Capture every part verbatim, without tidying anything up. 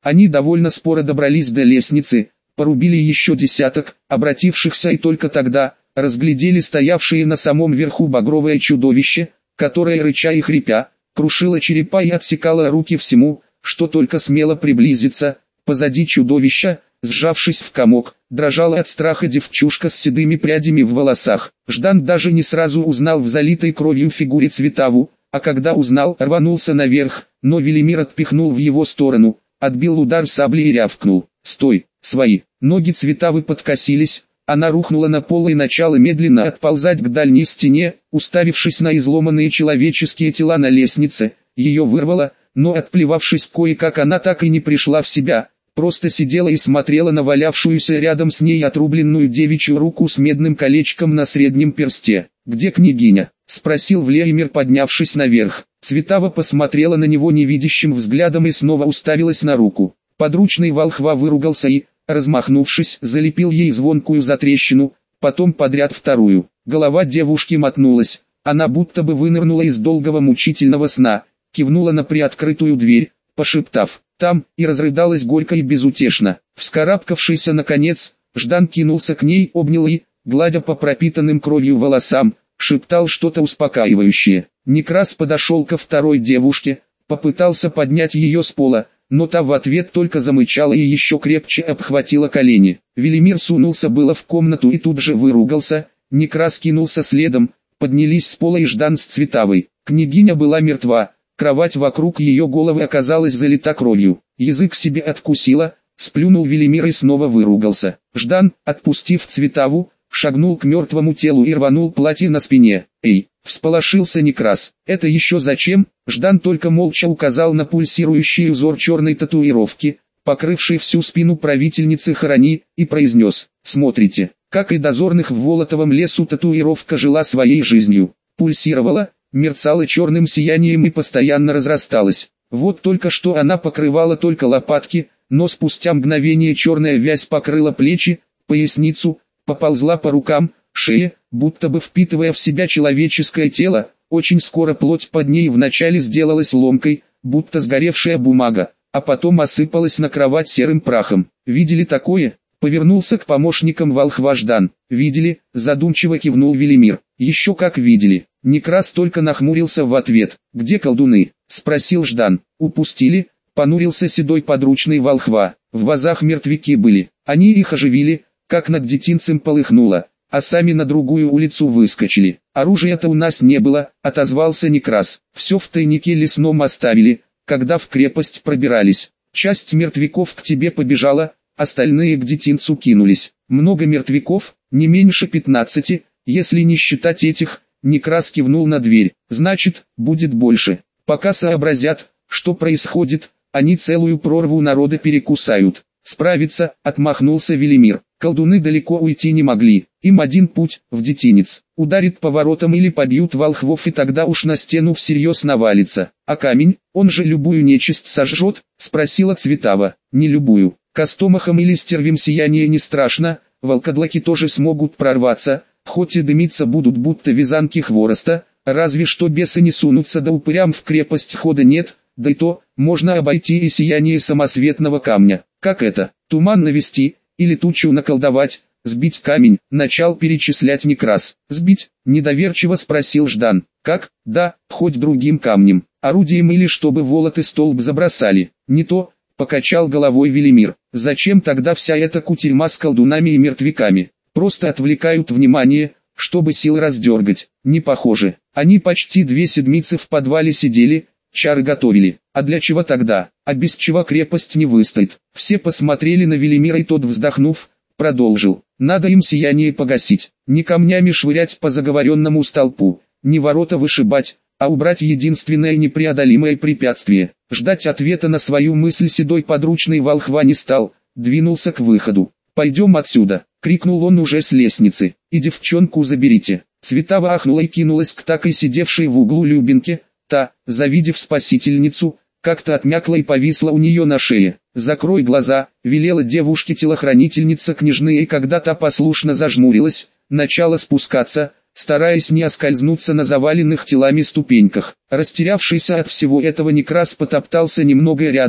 Они довольно споро добрались до лестницы, порубили еще десяток, обратившихся, и только тогда разглядели стоявшее на самом верху багровое чудовище, которое, рыча и хрипя, крушило черепа и отсекало руки всему, что только смело приблизиться. Позади чудовища, сжавшись в комок, дрожала от страха девчушка с седыми прядями в волосах. Ждан даже не сразу узнал в залитой кровью фигуре Цветаву, а когда узнал, рванулся наверх, но Велимир отпихнул в его сторону, отбил удар сабли и рявкнул: «Стой, свои!» Ноги Цветавы подкосились, она рухнула на пол и начала медленно отползать к дальней стене, уставившись на изломанные человеческие тела на лестнице. Ее вырвало, но отплевавшись кое-как, она так и не пришла в себя, просто сидела и смотрела на валявшуюся рядом с ней отрубленную девичью руку с медным колечком на среднем персте. «Где княгиня?» — спросил Велимир, поднявшись наверх. Цветава посмотрела на него невидящим взглядом и снова уставилась на руку. Подручный волхва выругался и, размахнувшись, залепил ей звонкую затрещину, потом подряд вторую. Голова девушки мотнулась, она будто бы вынырнула из долгого мучительного сна, кивнула на приоткрытую дверь, пошептав «там», и разрыдалась горько и безутешно. Вскарабкавшийся наконец, Ждан кинулся к ней, обнял и, гладя по пропитанным кровью волосам, шептал что-то успокаивающее. Некрас подошел ко второй девушке, попытался поднять ее с пола, но та в ответ только замычала и еще крепче обхватила колени. Велимир сунулся было в комнату и тут же выругался. Некрас кинулся следом, поднялись с пола и Ждан с Цветавой. Княгиня была мертва, кровать вокруг ее головы оказалась залита кровью. Язык себе откусила, сплюнул Велимир и снова выругался. Ждан, отпустив Цветаву, шагнул к мертвому телу и рванул платье на спине. «Эй!» — всполошился Некрас. «Это еще зачем?» Ждан только молча указал на пульсирующий узор черной татуировки, покрывший всю спину правительницы Хорони, и произнес: «Смотрите, как и дозорных в Волотовом лесу татуировка жила своей жизнью, пульсировала, мерцала черным сиянием и постоянно разрасталась. Вот только что она покрывала только лопатки, но спустя мгновение черная вязь покрыла плечи, поясницу, поползла по рукам, шее, будто бы впитывая в себя человеческое тело. Очень скоро плоть под ней вначале сделалась ломкой, будто сгоревшая бумага, а потом осыпалась на кровать серым прахом. Видели такое?» — повернулся к помощникам волхва Ждан. «Видели», — задумчиво кивнул Велимир. «Еще как видели». Некрас только нахмурился в ответ. «Где колдуны?» — спросил Ждан. «Упустили», — понурился седой подручный волхва. «В вазах мертвяки были, они их оживили, как над детинцем полыхнуло, а сами на другую улицу выскочили. Оружия-то у нас не было», — отозвался Некрас. «Все в тайнике лесном оставили, когда в крепость пробирались. Часть мертвяков к тебе побежала, остальные к детинцу кинулись. Много мертвяков, не меньше пятнадцати, если не считать этих». Некрас кивнул на дверь. «Значит, будет больше. Пока сообразят, что происходит, они целую прорву народа перекусают». «Справиться», — отмахнулся Велимир. «Колдуны далеко уйти не могли, им один путь, в детинец. Ударит по воротам или побьют волхвов, и тогда уж на стену всерьез навалится. А камень, он же любую нечисть сожжет?» — спросила Цветава. «Не любую. Костомахам или стервим сияние не страшно, волкодлаки тоже смогут прорваться, хоть и дымиться будут будто вязанки хвороста, разве что бесы не сунутся, да упырям в крепость хода нет, да и то, можно обойти и сияние самосветного камня. Как это? Туман навести, или тучу наколдовать, сбить камень?» — начал перечислять Некрас. «Сбить?» — недоверчиво спросил Ждан. «Как? Да, хоть другим камнем, орудием, или чтобы волоты столб забросали». «Не то», — покачал головой Велимир. «Зачем тогда вся эта кутерьма с колдунами и мертвяками? Просто отвлекают внимание, чтобы сил раздергать». «Не похоже. Они почти две седмицы в подвале сидели, чары готовили. А для чего тогда? А без чего крепость не выстоит?» Все посмотрели на Велимира, и тот, вздохнув, продолжил. «Надо им сияние погасить, не камнями швырять по заговоренному столпу, не ворота вышибать, а убрать единственное непреодолимое препятствие». Ждать ответа на свою мысль седой подручный волхва не стал, двинулся к выходу. «Пойдем отсюда!» — крикнул он уже с лестницы. «И девчонку заберите!» Цветава ахнула и кинулась к так и сидевшей в углу Любеньке. Та, завидев спасительницу, как-то отмякла и повисла у нее на шее. «Закрой глаза», — велела девушке телохранительница княжны, и когда та послушно зажмурилась, начала спускаться, стараясь не оскользнуться на заваленных телами ступеньках. Растерявшийся от всего этого Некрас потоптался немного рядом,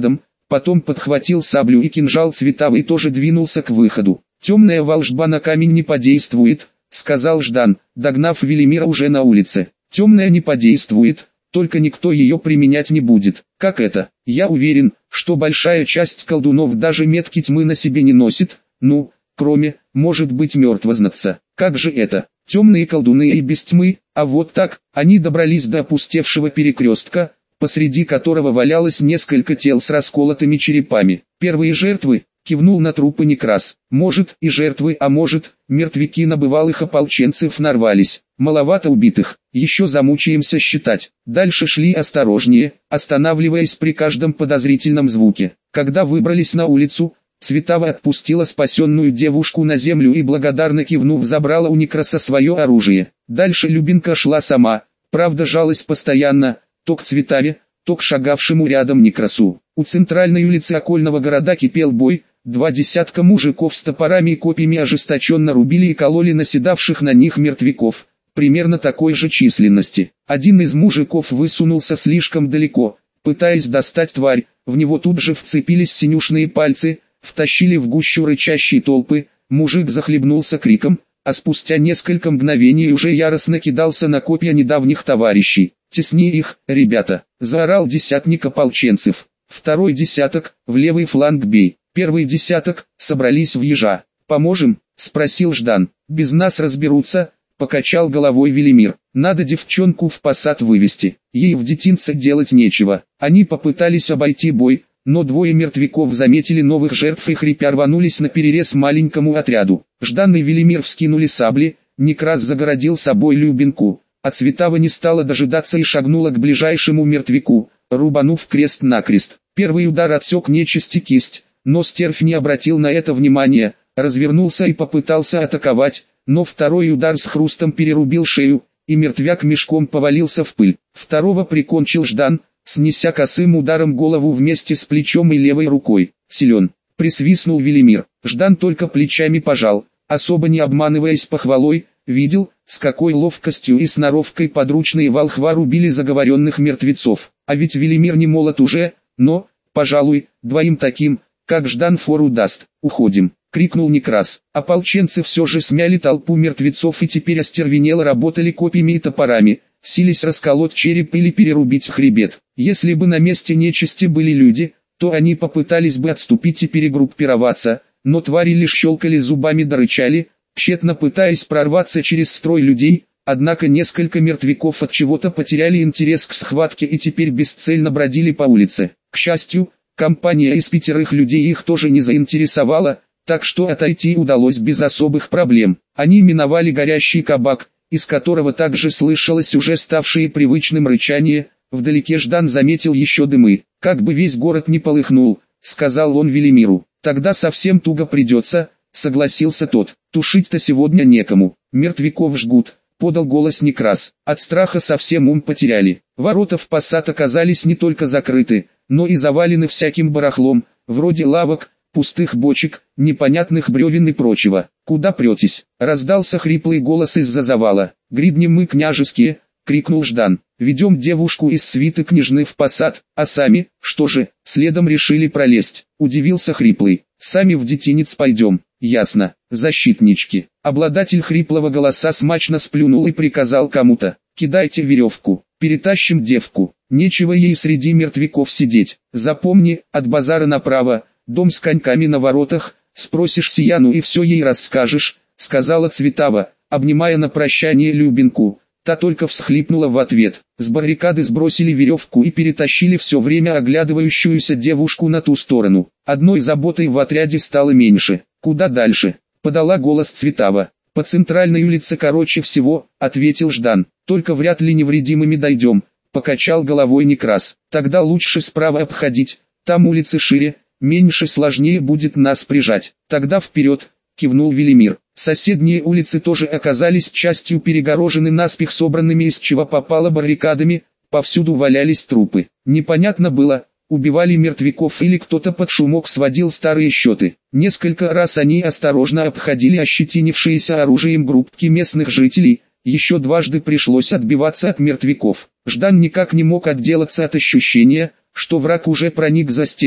потом подхватил саблю и кинжал Цветавый и тоже двинулся к выходу. «Темная волшба на камень не подействует», — сказал Ждан, догнав Велимира уже на улице. «Темная не подействует, только никто ее применять не будет». «Как это? Я уверен, что большая часть колдунов даже метки тьмы на себе не носит, ну, кроме, может быть, мертвознатца. Как же это? Темные колдуны и без тьмы, а вот так». Они добрались до опустевшего перекрестка, посреди которого валялось несколько тел с расколотыми черепами. «Первые жертвы», — кивнул на трупы Некрас. «Может, и жертвы, а может, мертвяки на бывалых ополченцев нарвались. Маловато убитых, еще замучаемся считать». Дальше шли осторожнее, останавливаясь при каждом подозрительном звуке. Когда выбрались на улицу, Цветава отпустила спасенную девушку на землю и, благодарно кивнув, забрала у Некраса свое оружие. Дальше Любинка шла сама, правда жалась постоянно, то к Цветаве, то к шагавшему рядом Некрасу. У центральной улицы окольного города кипел бой, два десятка мужиков с топорами и копьями ожесточенно рубили и кололи наседавших на них мертвяков, примерно такой же численности. Один из мужиков высунулся слишком далеко, пытаясь достать тварь, в него тут же вцепились синюшные пальцы, втащили в гущу рычащей толпы, мужик захлебнулся криком, а спустя несколько мгновений уже яростно кидался на копья недавних товарищей. «Тесни их, ребята!» — заорал десятник ополченцев. «Второй десяток, в левый фланг бей!» Первый десяток, собрались в ежа. «Поможем?» — спросил Ждан. «Без нас разберутся», — покачал головой Велимир. «Надо девчонку в посад вывести, ей в детинце делать нечего». Они попытались обойти бой, но двое мертвяков заметили новых жертв и хрипя рванулись на перерез маленькому отряду. Ждан и Велимир вскинули сабли, Некрас загородил собой Любинку, а Цветава не стала дожидаться и шагнула к ближайшему мертвяку, рубанув крест-накрест. Первый удар отсек нечисти кисть, но стервь не обратил на это внимания, развернулся и попытался атаковать, но второй удар с хрустом перерубил шею, и мертвяк мешком повалился в пыль. Второго прикончил Ждан, снеся косым ударом голову вместе с плечом и левой рукой. «Силен!» — присвистнул Велимир. Ждан только плечами пожал, особо не обманываясь похвалой, видел, с какой ловкостью и сноровкой подручные волхва рубили заговоренных мертвецов. А ведь Велимир не молод уже, но, пожалуй, двоим таким, как Ждан, фору даст. «Уходим!» — крикнул Некрас. Ополченцы все же смяли толпу мертвецов и теперь остервенело работали копьями и топорами, сились расколоть череп или перерубить хребет. Если бы на месте нечисти были люди, то они попытались бы отступить и перегруппироваться, но твари лишь щелкали зубами да рычали, тщетно пытаясь прорваться через строй людей, однако несколько мертвяков от чего-то потеряли интерес к схватке и теперь бесцельно бродили по улице. К счастью, компания из пятерых людей их тоже не заинтересовала, так что отойти удалось без особых проблем. Они миновали горящий кабак, из которого также слышалось уже ставшее привычным рычание. Вдалеке Ждан заметил еще дымы. «Как бы весь город не полыхнул», — сказал он Велимиру. «Тогда совсем туго придется», — согласился тот. «Тушить-то сегодня некому, мертвяков жгут», — подал голос Некрас. От страха совсем ум потеряли. Ворота в посад оказались не только закрыты, но и завалены всяким барахлом, вроде лавок, пустых бочек, непонятных бревен и прочего. «Куда претесь?» — раздался хриплый голос из-за завала. «Гридни мы княжеские», — крикнул Ждан. «Ведем девушку из свиты княжны в посад, а сами, что же, следом решили пролезть?» — удивился хриплый. «Сами в детинец пойдем». «Ясно, защитнички». Обладатель хриплого голоса смачно сплюнул и приказал кому-то: «Кидайте веревку, перетащим девку, нечего ей среди мертвяков сидеть. Запомни, от базара направо, дом с коньками на воротах, спросишь Сияну и все ей расскажешь», — сказала Цветава, обнимая на прощание Любинку. Та только всхлипнула в ответ. С баррикады сбросили веревку и перетащили все время оглядывающуюся девушку на ту сторону. Одной заботой в отряде стало меньше. «Куда дальше?» — подала голос Цветава. «По центральной улице короче всего», — ответил Ждан. «Только вряд ли невредимыми дойдем», — покачал головой Некрас. «Тогда лучше справа обходить, там улицы шире, меньше сложнее будет нас прижать». «Тогда вперед», — кивнул Велимир. Соседние улицы тоже оказались частью перегорожены наспех собранными из чего попало баррикадами, повсюду валялись трупы. Непонятно было, убивали мертвяков или кто-то под шумок сводил старые счеты. Несколько раз они осторожно обходили ощетинившиеся оружием группки местных жителей, еще дважды пришлось отбиваться от мертвяков. Ждан никак не мог отделаться от ощущения, что враг уже проник за стену,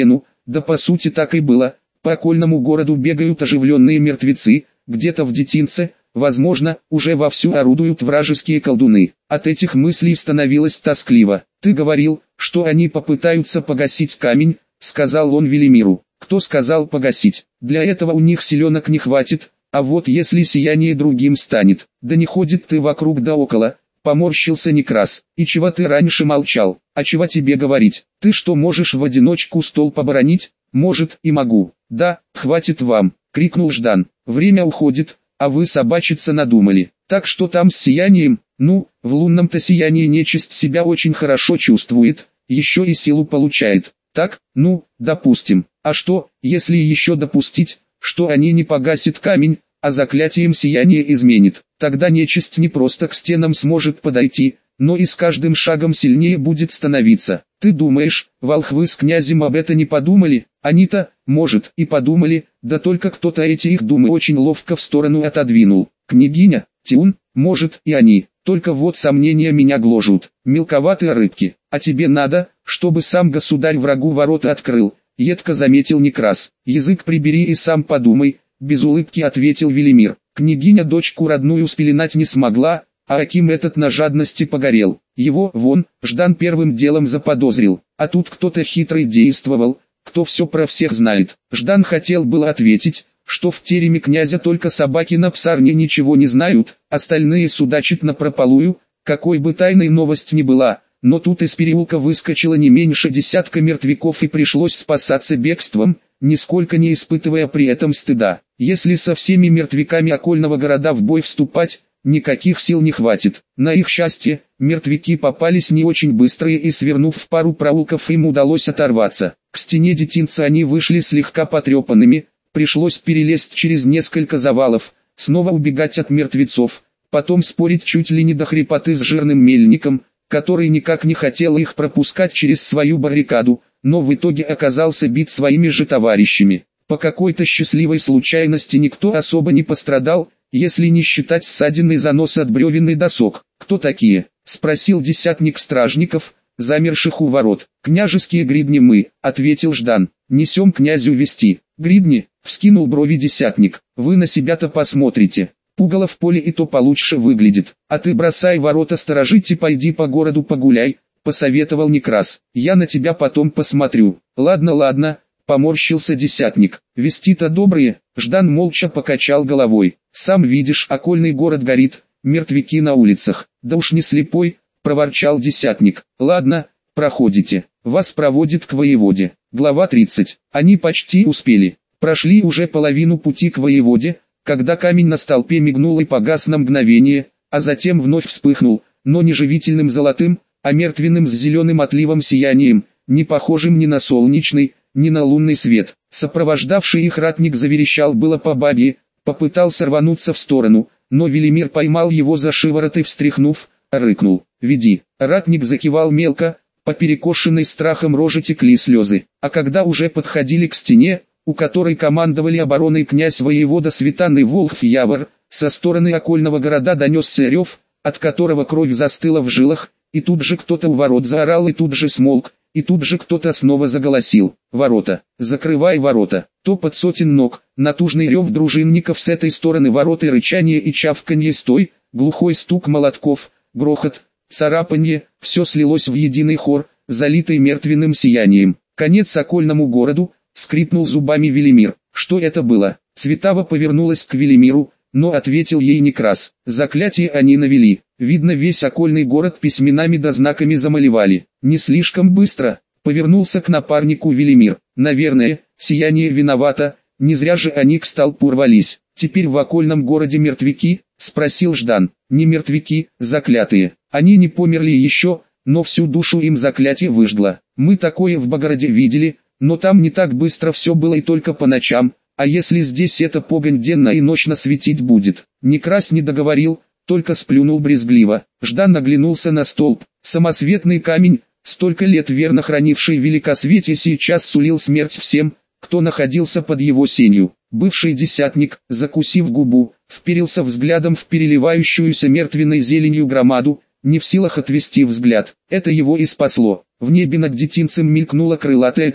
Да по сути так и было. По окольному городу бегают оживленные мертвецы, где-то в детинце, возможно, уже вовсю орудуют вражеские колдуны. От этих мыслей становилось тоскливо. «Ты говорил, что они попытаются погасить камень», — сказал он Велимиру. «Кто сказал погасить? Для этого у них силенок не хватит, а вот если сияние другим станет, да не ходит ты вокруг да около». Поморщился Некрас. «И чего ты раньше молчал? А чего тебе говорить? Ты что, можешь в одиночку стол поборонить?» «Может, и могу». «Да, хватит вам», — крикнул Ждан. «Время уходит, а вы собачиться надумали. Так что там с сиянием?» «Ну, в лунном-то сиянии нечисть себя очень хорошо чувствует, еще и силу получает. Так, ну, допустим. А что, если еще допустить, что они не погасят камень, а заклятием сияние изменит? Тогда нечисть не просто к стенам сможет подойти, но и с каждым шагом сильнее будет становиться. Ты думаешь, волхвы с князем об этом не подумали? Они-то, может, и подумали, да только кто-то эти их думы очень ловко в сторону отодвинул. Княгиня, Тиун, может и они, только вот сомнения меня гложут. Мелковатые рыбки, а тебе надо, чтобы сам государь врагу ворота открыл, едко заметил Некрас. Язык прибери и сам подумай, без улыбки ответил Велимир. Княгиня дочку родную спеленать не смогла, а Аким этот на жадности погорел. Его, вон, Ждан первым делом заподозрил, а тут кто-то хитрый действовал, кто все про всех знает. Ждан хотел было ответить, что в тереме князя только собаки на псарне ничего не знают, остальные судачат напропалую, какой бы тайной новость ни была, но тут из переулка выскочило не меньше десятка мертвяков и пришлось спасаться бегством, нисколько не испытывая при этом стыда. Если со всеми мертвяками окольного города в бой вступать, никаких сил не хватит. На их счастье, мертвяки попались не очень быстрые и свернув в пару проулков им удалось оторваться. К стене детинца они вышли слегка потрепанными, пришлось перелезть через несколько завалов, снова убегать от мертвецов, потом спорить чуть ли не до хрипоты с жирным мельником, который никак не хотел их пропускать через свою баррикаду, но в итоге оказался бит своими же товарищами. По какой-то счастливой случайности никто особо не пострадал, если не считать ссадины занос от бревен и досок. «Кто такие?» — спросил десятник стражников, замерших у ворот. «Княжеские гридни мы», — ответил Ждан. «Несем князю вести». «Гридни?» — вскинул брови десятник. «Вы на себя-то посмотрите. Пугало в поле и то получше выглядит. А ты бросай ворота сторожить и пойди по городу погуляй», — посоветовал Некрас. «Я на тебя потом посмотрю». «Ладно, ладно», — поморщился десятник. «Вести-то добрые». Ждан молча покачал головой. «Сам видишь, окольный город горит, мертвяки на улицах». «Да уж не слепой», — проворчал десятник. «Ладно, проходите. Вас проводит к воеводе». Глава тридцать. Они почти успели. Прошли уже половину пути к воеводе, когда камень на столпе мигнул и погас на мгновение, а затем вновь вспыхнул, но не живительным золотым, а мертвенным с зеленым отливом сиянием, не похожим ни на солнечный, ни на лунный свет. Сопровождавший их ратник заверещал было по бабье, попытался рвануться в сторону, но Велимир поймал его за шиворот и встряхнув, рыкнул: «Веди». Ратник закивал мелко, по перекошенной страхом роже текли слезы, а когда уже подходили к стене, у которой командовали обороной князь-воевода Светан и Волхв-Явор, со стороны окольного города донесся рев, от которого кровь застыла в жилах, и тут же кто-то у ворот заорал и тут же смолк, и тут же кто-то снова заголосил: «Ворота! Закрывай ворота!» Топот сотен ног, натужный рев дружинников с этой стороны ворот и рычание и чавканье с той, глухой стук молотков, грохот, царапанье, все слилось в единый хор, залитый мертвенным сиянием. «Конец окольному городу», — скрипнул зубами Велимир. «Что это было?» Цветава повернулась к Велимиру, но ответил ей Некрас. «Заклятие они навели. Видно, весь окольный город письменами да знаками замалевали». «Не слишком быстро», — повернулся к напарнику Велимир. «Наверное, сияние виновато, не зря же они к столпу рвались. Теперь в окольном городе мертвяки?» — спросил Ждан. «Не мертвяки, заклятые. Они не померли еще, но всю душу им заклятие выжгло. Мы такое в Богороде видели, но там не так быстро все было и только по ночам, а если здесь эта погонь денно и ночно светить будет?» Некрас не договорил, только сплюнул брезгливо. Ждан оглянулся на столб. Самосветный камень, столько лет верно хранивший великосветие, сейчас сулил смерть всем, кто находился под его сенью. Бывший десятник, закусив губу, вперился взглядом в переливающуюся мертвенной зеленью громаду, не в силах отвести взгляд. Это его и спасло. В небе над детинцем мелькнула крылатая тень,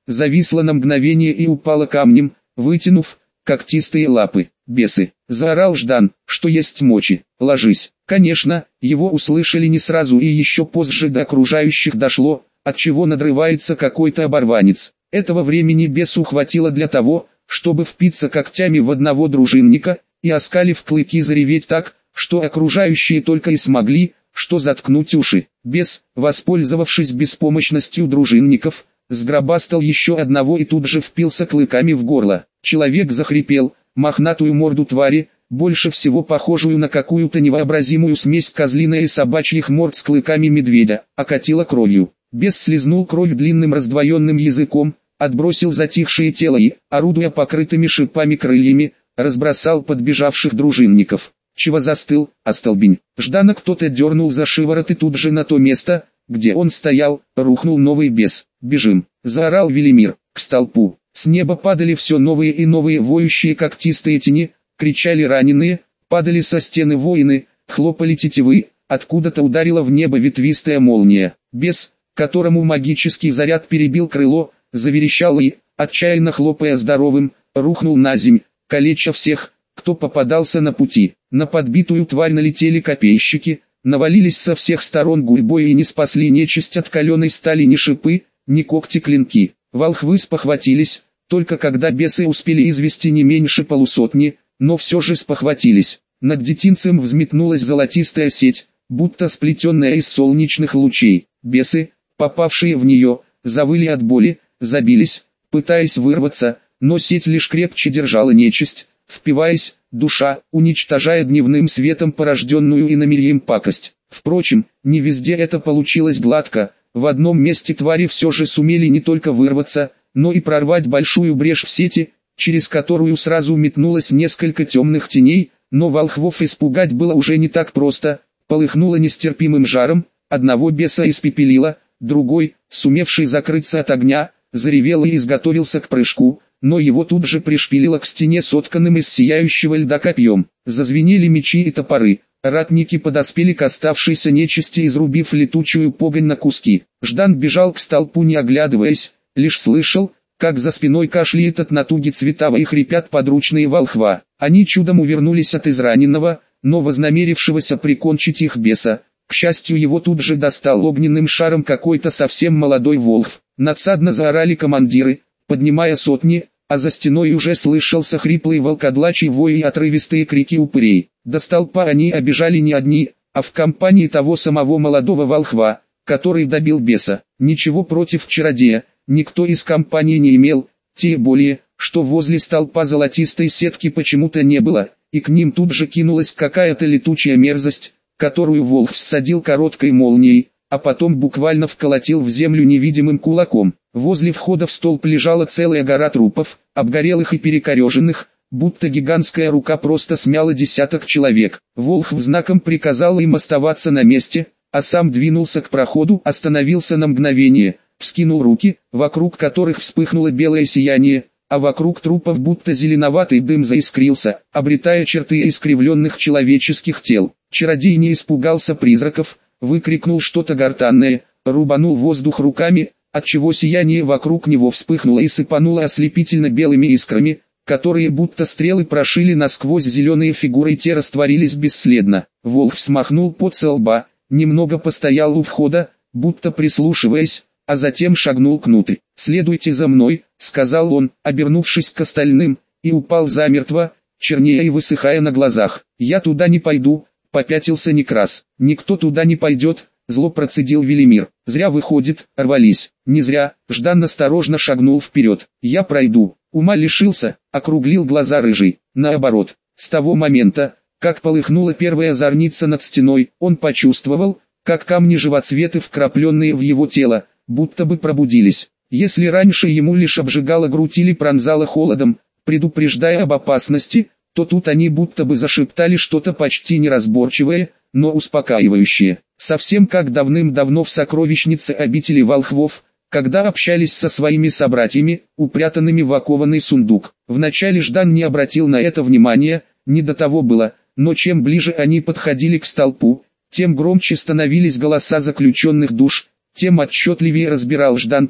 зависла на мгновение и упала камнем, вытянув когтистые лапы. «Бесы!» — заорал Ждан, что есть мочи. «Ложись!» Конечно, его услышали не сразу и еще позже до окружающих дошло, отчего надрывается какой-то оборванец. Этого времени бесу хватило для того, чтобы впиться когтями в одного дружинника, и оскалив клыки зареветь так, что окружающие только и смогли, что заткнуть уши. Бес, воспользовавшись беспомощностью дружинников, сгробастал еще одного и тут же впился клыками в горло. Человек захрипел, мохнатую морду твари, больше всего похожую на какую-то невообразимую смесь козлиной и собачьих морд с клыками медведя, окатила кровью. Бес слизнул кровь длинным раздвоенным языком, отбросил затихшее тело и, орудуя покрытыми шипами крыльями, разбросал подбежавших дружинников. «Чего застыл, остолбень?» Ждана кто-то дернул за шиворот, и тут же на то место, где он стоял, рухнул новый бес. «Бежим!» — заорал Велимир. К столпу. С неба падали все новые и новые воющие когтистые тени, кричали раненые, падали со стены воины, хлопали тетивы, откуда-то ударила в небо ветвистая молния. Бес, которому магический заряд перебил крыло, заверещал и, отчаянно хлопая здоровым, рухнул на земь, калеча всех, кто попадался на пути. На подбитую тварь налетели копейщики, навалились со всех сторон гурьбой и не спасли нечисть от каленой стали ни шипы, ни когти-клинки. Волхвы спохватились, только когда бесы успели извести не меньше полусотни, но все же спохватились. Над детинцем взметнулась золотистая сеть, будто сплетенная из солнечных лучей. Бесы, попавшие в нее, завыли от боли, забились, пытаясь вырваться, но сеть лишь крепче держала нечисть, впиваясь, душа, уничтожая дневным светом порожденную иномирьем пакость. Впрочем, не везде это получилось гладко, в одном месте твари все же сумели не только вырваться, но и прорвать большую брешь в сети, через которую сразу метнулось несколько темных теней, но волхвов испугать было уже не так просто, полыхнуло нестерпимым жаром, одного беса испепелило, другой, сумевший закрыться от огня, заревел и изготовился к прыжку, но его тут же пришпилило к стене сотканным из сияющего льда копьем. Зазвенели мечи и топоры, ратники подоспели к оставшейся нечисти, изрубив летучую погонь на куски. Ждан бежал к столпу не оглядываясь, лишь слышал, как за спиной кашляет от натуги Цветава и хрипят подручные волхва. Они чудом увернулись от израненного, но вознамерившегося прикончить их беса. К счастью, его тут же достал огненным шаром какой-то совсем молодой волхв. Надсадно заорали командиры, поднимая сотни, а за стеной уже слышался хриплый волкодлачий вой и отрывистые крики упырей. До столпа они обежали не одни, а в компании того самого молодого волхва, который добил беса. Ничего против чародея никто из компании не имел, тем более, что возле столпа золотистой сетки почему-то не было, и к ним тут же кинулась какая-то летучая мерзость, которую волк всадил короткой молнией, а потом буквально вколотил в землю невидимым кулаком. Возле входа в столб лежала целая гора трупов, обгорелых и перекореженных, будто гигантская рука просто смяла десяток человек. Волхв знаком приказал им оставаться на месте, а сам двинулся к проходу, остановился на мгновение, вскинул руки, вокруг которых вспыхнуло белое сияние, а вокруг трупов будто зеленоватый дым заискрился, обретая черты искривленных человеческих тел. Чародей не испугался призраков, выкрикнул что-то гортанное, рубанул воздух руками, отчего сияние вокруг него вспыхнуло и сыпануло ослепительно белыми искрами, которые будто стрелы прошили насквозь зеленые фигуры, и те растворились бесследно. Волк смахнул пот со лба, немного постоял у входа, будто прислушиваясь, а затем шагнул внутрь. «Следуйте за мной», — сказал он, обернувшись к остальным, и упал замертво, чернея и высыхая на глазах. «Я туда не пойду», — попятился Некрас. «Никто туда не пойдет», — зло процедил Велимир. «Зря выходит, рвались». «Не зря», — Ждан осторожно шагнул вперед. «Я пройду». Ума лишился, округлил глаза рыжий. Наоборот, с того момента, как полыхнула первая зорница над стеной, он почувствовал, как камни живоцветы, вкрапленные в его тело, будто бы пробудились. Если раньше ему лишь обжигала грудь или пронзала холодом, предупреждая об опасности, то тут они будто бы зашептали что-то почти неразборчивое, но успокаивающее. Совсем как давным-давно в сокровищнице обители волхвов, когда общались со своими собратьями, упрятанными в окованный сундук. Вначале Ждан не обратил на это внимания, не до того было, но чем ближе они подходили к столпу, тем громче становились голоса заключенных душ, тем отчетливее разбирал Ждан то,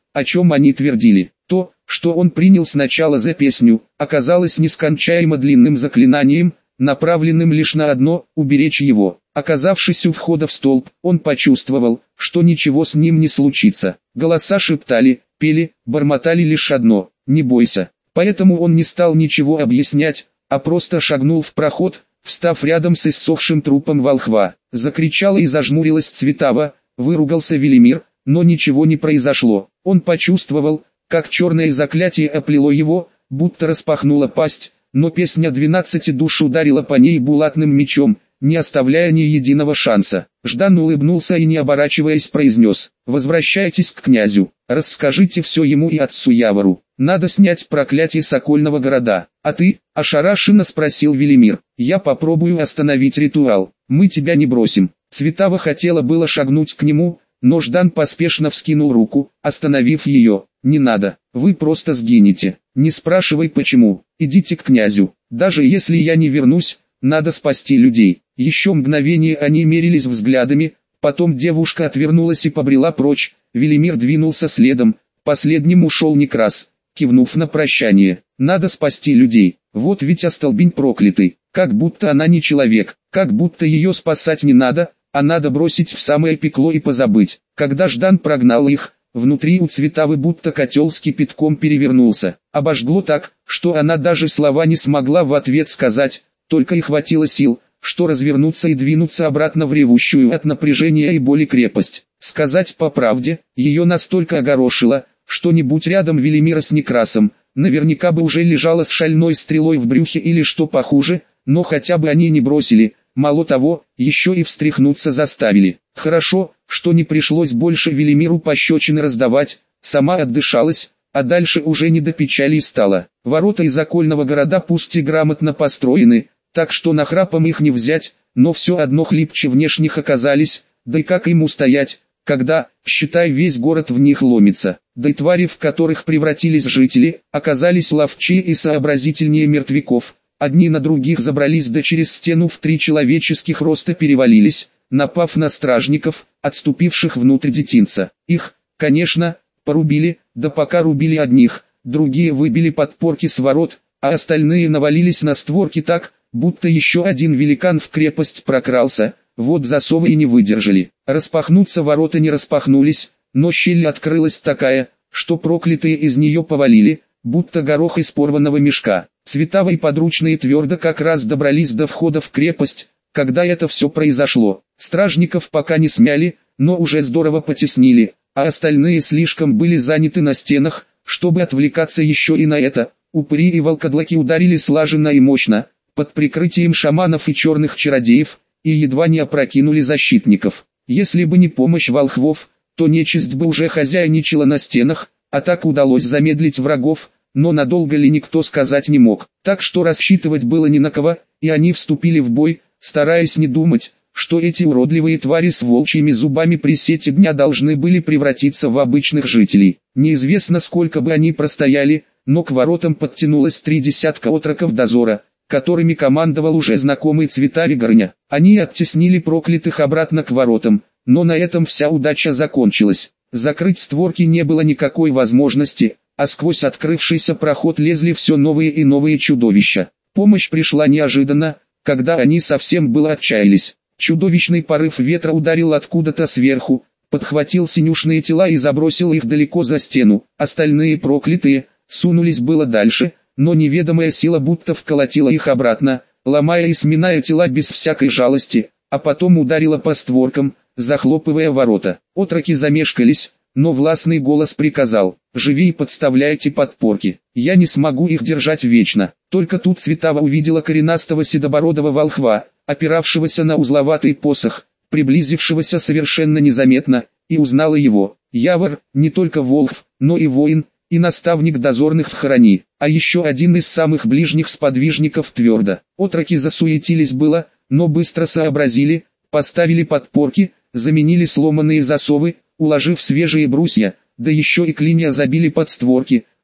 о чем они твердили. То, что он принял сначала за песню, оказалось нескончаемо длинным заклинанием, направленным лишь на одно – уберечь его. Оказавшись у входа в столб, он почувствовал, что ничего с ним не случится. Голоса шептали, пели, бормотали лишь одно – «Не бойся». Поэтому он не стал ничего объяснять, а просто шагнул в проход, встав рядом с иссохшим трупом волхва. Закричала и зажмурилась Цветава, выругался Велимир, но ничего не произошло. Он почувствовал, как черное заклятие оплело его, будто распахнула пасть, но песня двенадцати душ ударила по ней булатным мечом, не оставляя ни единого шанса. Ждан улыбнулся и, не оборачиваясь, произнес: «Возвращайтесь к князю, расскажите все ему и отцу Явору. Надо снять проклятие Сокольного города». «А ты?» – ошарашенно спросил Велимир. «Я попробую остановить ритуал, мы тебя не бросим». Цветава хотела было шагнуть к нему, но Ждан поспешно вскинул руку, остановив ее. «Не надо, вы просто сгинете. Не спрашивай почему, идите к князю. Даже если я не вернусь, надо спасти людей». Еще мгновение они мерились взглядами, потом девушка отвернулась и побрела прочь. Велимир двинулся следом, последним ушел Некрас, кивнув на прощание. «Надо спасти людей, вот ведь остолбень проклятый, как будто она не человек, как будто ее спасать не надо, а надо бросить в самое пекло и позабыть». Когда Ждан прогнал их, внутри у Цветавы будто котел с кипятком перевернулся. Обожгло так, что она даже слова не смогла в ответ сказать, только и хватило сил, что развернуться и двинуться обратно в ревущую от напряжения и боли крепость. Сказать по правде, ее настолько огорошило, что не будь рядом Велимира с Некрасом, наверняка бы уже лежала с шальной стрелой в брюхе или что похуже, но хотя бы они не бросили, мало того, еще и встряхнуться заставили. Хорошо, что не пришлось больше Велимиру пощечины раздавать, сама отдышалась, а дальше уже не до печали стало. Ворота из окольного города пусть и грамотно построены, так что нахрапом их не взять, но все одно хлипче внешних оказались, да и как им устоять, когда, считай, весь город в них ломится. Да и твари, в которых превратились жители, оказались ловчее и сообразительнее мертвяков. Одни на других забрались, да через стену в три человеческих роста перевалились, напав на стражников, отступивших внутрь детинца. Их, конечно, порубили, да пока рубили одних, другие выбили подпорки с ворот, а остальные навалились на створки так, будто еще один великан в крепость прокрался. Вот засовы и не выдержали. Распахнуться ворота не распахнулись, но щель открылась такая, что проклятые из нее повалили, будто горох из порванного мешка. Цветава и подручные твердо как раз добрались до входа в крепость, когда это все произошло. Стражников пока не смяли, но уже здорово потеснили, а остальные слишком были заняты на стенах, чтобы отвлекаться еще и на это. Упыри и волкодлаки ударили слаженно и мощно, под прикрытием шаманов и черных чародеев, и едва не опрокинули защитников. Если бы не помощь волхвов, то нечисть бы уже хозяйничала на стенах, а так удалось замедлить врагов, но надолго ли никто сказать не мог. Так что рассчитывать было не на кого, и они вступили в бой, стараясь не думать, что эти уродливые твари с волчьими зубами при сети дня должны были превратиться в обычных жителей. Неизвестно, сколько бы они простояли, но к воротам подтянулось три десятка отроков дозора, которыми командовал уже знакомый Цветаве Горня. Они оттеснили проклятых обратно к воротам, но на этом вся удача закончилась. Закрыть створки не было никакой возможности, а сквозь открывшийся проход лезли все новые и новые чудовища. Помощь пришла неожиданно, когда они совсем было отчаялись. Чудовищный порыв ветра ударил откуда-то сверху, подхватил синюшные тела и забросил их далеко за стену. Остальные проклятые сунулись было дальше, но неведомая сила будто вколотила их обратно, ломая и сминая тела без всякой жалости, а потом ударила по створкам, захлопывая ворота. Отроки замешкались, но властный голос приказал: «Живи и подставляйте подпорки, я не смогу их держать вечно». Только тут Цветава увидела коренастого седобородого волхва, опиравшегося на узловатый посох, приблизившегося совершенно незаметно, и узнала его. Явор, не только волхв, но и воин, и наставник дозорных в храни, а еще один из самых ближних сподвижников твердо. Отроки засуетились было, но быстро сообразили, поставили подпорки, заменили сломанные засовы, уложив свежие брусья, да еще и клинья забили под створки,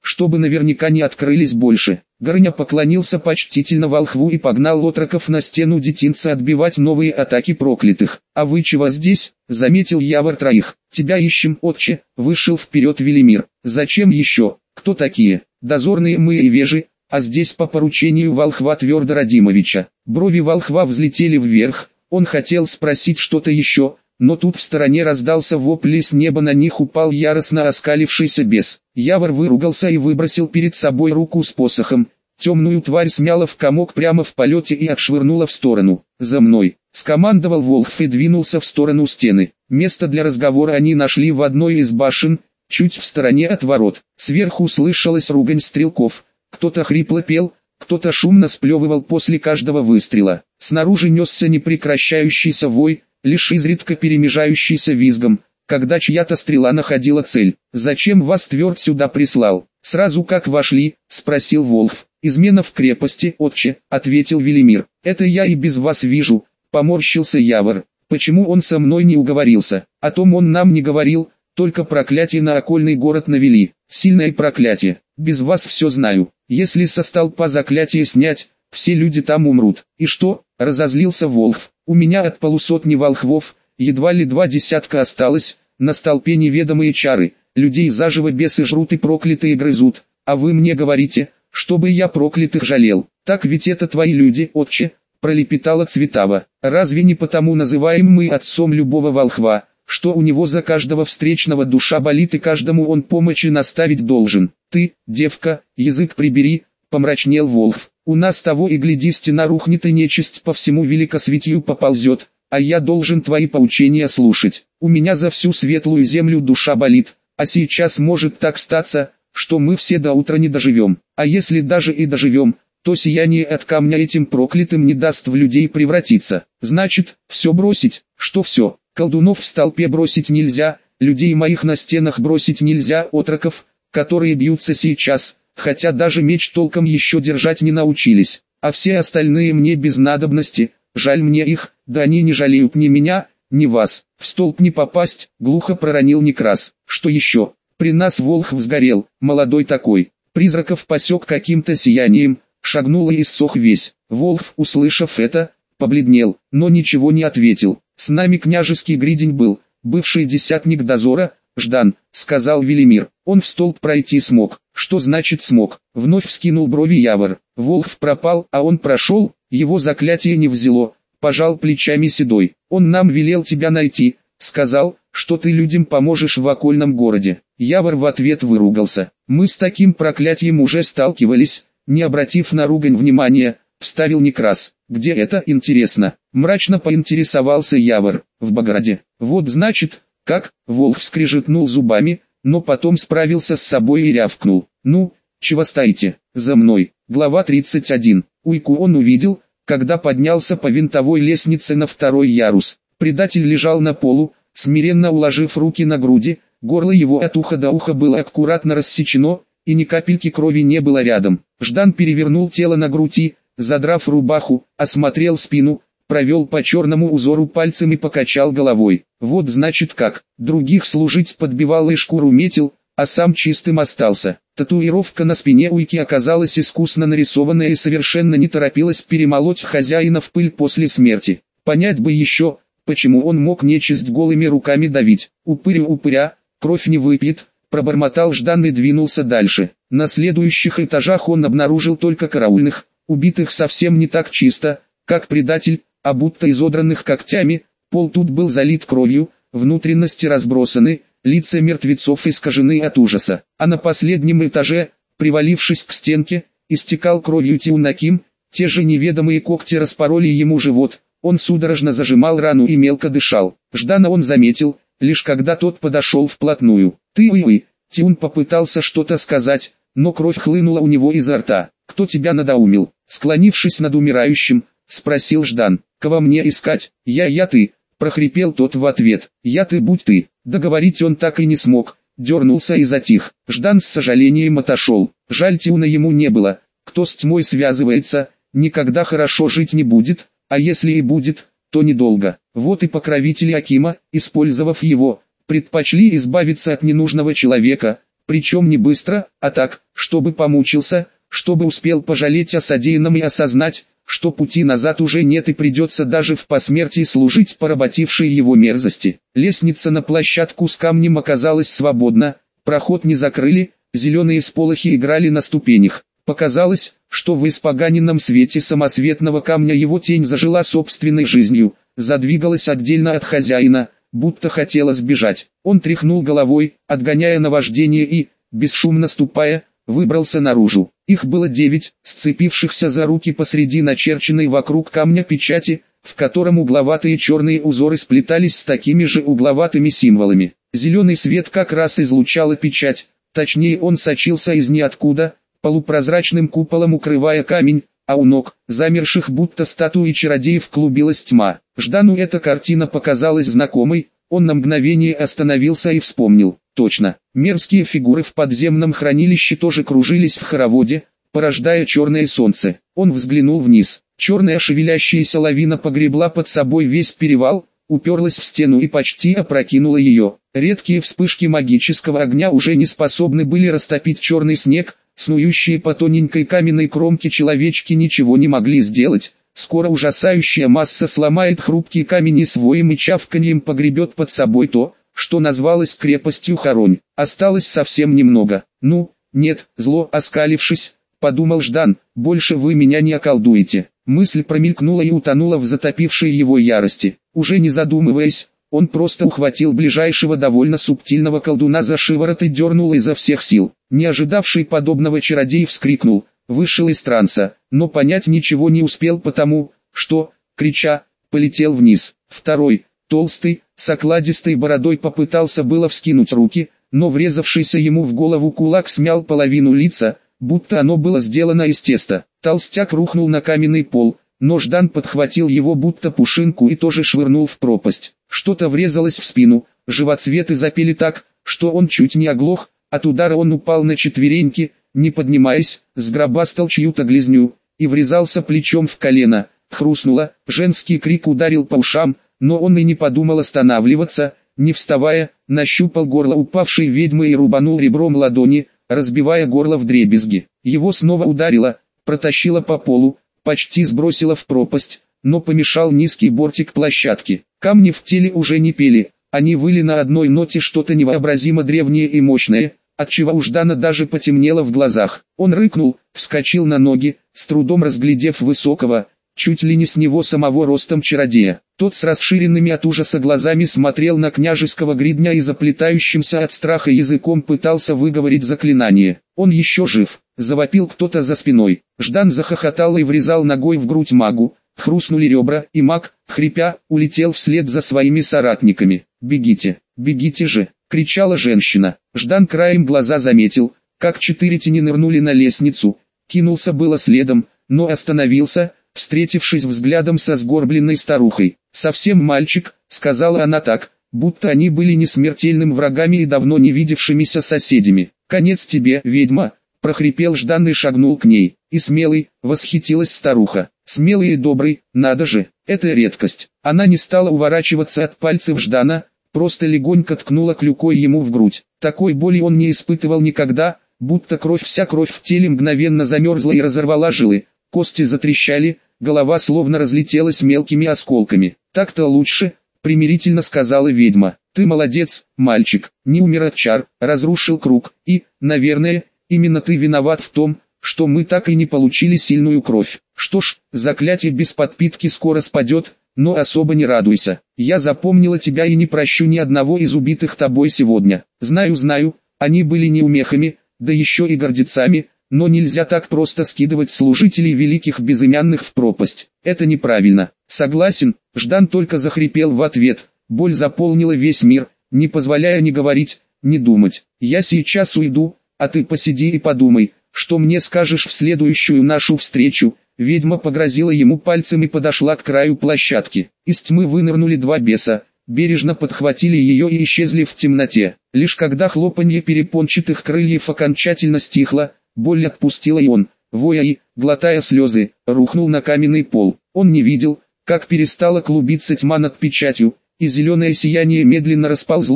чтобы наверняка не открылись больше. Горыня поклонился почтительно волхву и погнал отроков на стену детинца отбивать новые атаки проклятых. «А вы чего здесь?» — заметил Явор троих. «Тебя ищем, отче», — вышел вперед Велимир. «Зачем еще? Кто такие?» «Дозорные мы и вежи, а здесь по поручению волхва Твердо Радимовича». Брови волхва взлетели вверх, он хотел спросить что-то еще, но тут в стороне раздался вопль, и с неба на них упал яростно оскалившийся бес. Явор выругался и выбросил перед собой руку с посохом. Темную тварь смяла в комок прямо в полете и отшвырнула в сторону. «За мной!» — скомандовал волхв и двинулся в сторону стены. Место для разговора они нашли в одной из башен, чуть в стороне от ворот. Сверху слышалась ругань стрелков. Кто-то хрипло пел, кто-то шумно сплевывал после каждого выстрела. Снаружи несся непрекращающийся вой, лишь изредка перемежающийся визгом, когда чья-то стрела находила цель. «Зачем вас Тверд сюда прислал?» «Сразу как вошли?» — спросил волхв. «Измена в крепости, отче», — ответил Велимир. «Это я и без вас вижу», — поморщился Явор. «Почему он со мной не уговорился? О том он нам не говорил, только проклятие на окольный город навели. Сильное проклятие. Без вас все знаю. Если со столпа заклятие снять, все люди там умрут». «И что?» — разозлился волхв. «У меня от полусотни волхвов, едва ли два десятка осталось, на столпе неведомые чары, людей заживо бесы жрут и проклятые грызут, а вы мне говорите, чтобы я проклятых жалел. Так ведь это твои люди, отче», — пролепетала Цветава. «Разве не потому называем мы отцом любого волхва, что у него за каждого встречного душа болит и каждому он помощи наставить должен? Ты, девка, язык прибери», — помрачнел волхв. «У нас того и гляди стена рухнет и нечисть по всему великосветью поползет, а я должен твои поучения слушать. У меня за всю светлую землю душа болит, а сейчас может так статься, что мы все до утра не доживем. А если даже и доживем, то сияние от камня этим проклятым не даст в людей превратиться. Значит, все бросить». «Что все? Колдунов в столпе бросить нельзя, людей моих на стенах бросить нельзя, отроков, которые бьются сейчас, хотя даже меч толком еще держать не научились, а все остальные мне без надобности, жаль мне их, да они не жалеют ни меня, ни вас. В столб не попасть», — глухо проронил Некрас. «Что еще? При нас волхв сгорел, молодой такой, призраков посек каким-то сиянием, шагнул и иссох весь». Волхв, услышав это, побледнел, но ничего не ответил. «С нами княжеский гридень был, бывший десятник дозора, Ждан», — сказал Велимир. «Он в столб пройти смог». «Что значит смог?» — вновь вскинул брови Явор. «Волхв пропал, а он прошел, его заклятие не взяло», — пожал плечами Седой. «Он нам велел тебя найти, сказал, что ты людям поможешь в окольном городе». Явор в ответ выругался. «Мы с таким проклятием уже сталкивались», — не обратив на ругань внимания, вставил Некрас. «Где это, интересно?» — мрачно поинтересовался Явор. «В Баграде». «Вот значит, как?» — волк скрежетнул зубами, но потом справился с собой и рявкнул. «Ну, чего стоите? За мной!» Глава тридцать один. Уйку он увидел, когда поднялся по винтовой лестнице на второй ярус. Предатель лежал на полу, смиренно уложив руки на груди, горло его от уха до уха было аккуратно рассечено, и ни капельки крови не было рядом. Ждан перевернул тело на груди, задрав рубаху, осмотрел спину, провел по черному узору пальцем и покачал головой. «Вот значит как, других служить подбивал и шкуру метил, а сам чистым остался». Татуировка на спине Уйки оказалась искусно нарисованная и совершенно не торопилась перемолоть хозяина в пыль после смерти. Понять бы еще, почему он мог нечисть голыми руками давить. «Упырь у упыря, кровь не выпьет», — пробормотал Ждан и двинулся дальше. На следующих этажах он обнаружил только караульных, убитых совсем не так чисто, как предатель, а будто изодранных когтями. Пол тут был залит кровью, внутренности разбросаны, лица мертвецов искажены от ужаса. А на последнем этаже, привалившись к стенке, истекал кровью Тиунаким, те же неведомые когти распороли ему живот, он судорожно зажимал рану и мелко дышал. Ждана он заметил, лишь когда тот подошел вплотную. «Ты уй-уй!» Тиун попытался что-то сказать, но кровь хлынула у него изо рта. «Кто тебя надоумил?» Склонившись над умирающим, спросил Ждан. «Кого мне искать? Я, я ты», прохрипел тот в ответ. «Я ты, будь ты». Договорить он так и не смог, дернулся и затих. Ждан с сожалением отошел. Жаль, Тиуна ему не было. Кто с тьмой связывается, никогда хорошо жить не будет, а если и будет, то недолго. Вот и покровители Акима, использовав его, предпочли избавиться от ненужного человека, Причем не быстро, а так, чтобы помучился, чтобы успел пожалеть о содеянном и осознать, что пути назад уже нет и придется даже в посмертии служить поработившей его мерзости. Лестница на площадку с камнем оказалась свободна, проход не закрыли, зеленые сполохи играли на ступенях. Показалось, что в испоганенном свете самосветного камня его тень зажила собственной жизнью, задвигалась отдельно от хозяина, будто хотела сбежать. Он тряхнул головой, отгоняя наваждение и, бесшумно ступая, выбрался наружу. Их было девять, сцепившихся за руки посреди начерченной вокруг камня печати, в котором угловатые черные узоры сплетались с такими же угловатыми символами. Зеленый свет как раз излучала печать, точнее он сочился из ниоткуда, полупрозрачным куполом укрывая камень, а у ног, замерших будто статуи чародеев, клубилась тьма. Ждану эта картина показалась знакомой, он на мгновение остановился и вспомнил. Точно, мерзкие фигуры в подземном хранилище тоже кружились в хороводе, порождая черное солнце. Он взглянул вниз. Черная шевелящаяся лавина погребла под собой весь перевал, уперлась в стену и почти опрокинула ее. Редкие вспышки магического огня уже не способны были растопить черный снег, снующие по тоненькой каменной кромке человечки ничего не могли сделать. Скоро ужасающая масса сломает хрупкий камень и с воем и чавканьем погребет под собой то, что назвалось крепостью Харонь. Осталось совсем немного. Ну, нет, зло оскалившись, подумал Ждан, больше вы меня не околдуете. Мысль промелькнула и утонула в затопившей его ярости. Уже не задумываясь, он просто ухватил ближайшего довольно субтильного колдуна за шиворот и дернул изо всех сил. Не ожидавший подобного чародей вскрикнул, вышел из транса, но понять ничего не успел потому, что, крича, полетел вниз. Второй, толстый, с окладистой бородой попытался было вскинуть руки, но врезавшийся ему в голову кулак смял половину лица, будто оно было сделано из теста. Толстяк рухнул на каменный пол, но Ждан подхватил его будто пушинку и тоже швырнул в пропасть. Что-то врезалось в спину, живоцветы запели так, что он чуть не оглох, от удара он упал на четвереньки, не поднимаясь, сгробастал чью-то глизню, и врезался плечом в колено. Хрустнуло, женский крик ударил по ушам, но он и не подумал останавливаться, не вставая, нащупал горло упавшей ведьмы и рубанул ребром ладони, разбивая горло вдребезги. Его снова ударило, протащило по полу, почти сбросило в пропасть, но помешал низкий бортик площадки. Камни в теле уже не пели, они выли на одной ноте что-то невообразимо древнее и мощное, отчего у Ждана даже потемнело в глазах. Он рыкнул, вскочил на ноги, с трудом разглядев высокого, чуть ли не с него самого ростом чародея. Тот с расширенными от ужаса глазами смотрел на княжеского гридня и заплетающимся от страха языком пытался выговорить заклинание. «Он еще жив!» — завопил кто-то за спиной. Ждан захохотал и врезал ногой в грудь магу. Хрустнули ребра, и маг, хрипя, улетел вслед за своими соратниками. «Бегите, бегите же!» — кричала женщина. Ждан краем глаза заметил, как четыре тени нырнули на лестницу. Кинулся было следом, но остановился, встретившись взглядом со сгорбленной старухой. «Совсем мальчик», — сказала она так, будто они были не смертельным врагами и давно не видевшимися соседями. «Конец тебе, ведьма», — прохрипел Ждан и шагнул к ней. «И смелый», — восхитилась старуха. «Смелый и добрый, надо же, это редкость». Она не стала уворачиваться от пальцев Ждана, просто легонько ткнула клюкой ему в грудь. Такой боли он не испытывал никогда, будто кровь вся кровь в теле мгновенно замерзла и разорвала жилы. Кости затрещали, голова словно разлетелась мелкими осколками. «Так-то лучше», — примирительно сказала ведьма. «Ты молодец, мальчик, не умер от чар, разрушил круг, и, наверное, именно ты виноват в том, что мы так и не получили сильную кровь. Что ж, заклятие без подпитки скоро спадет, но особо не радуйся. Я запомнила тебя и не прощу ни одного из убитых тобой сегодня. Знаю, знаю, они были неумехами, да еще и гордецами, но нельзя так просто скидывать служителей великих безымянных в пропасть. Это неправильно». «Согласен», — Ждан только захрипел в ответ. Боль заполнила весь мир, не позволяя ни говорить, ни думать. «Я сейчас уйду, а ты посиди и подумай, что мне скажешь в следующую нашу встречу». Ведьма погрозила ему пальцем и подошла к краю площадки. Из тьмы вынырнули два беса, бережно подхватили ее и исчезли в темноте. Лишь когда хлопанье перепончатых крыльев окончательно стихло, боль отпустила и он, воя и, глотая слезы, рухнул на каменный пол. Он не видел, как перестала клубиться тьма над печатью, и зеленое сияние медленно расползлось,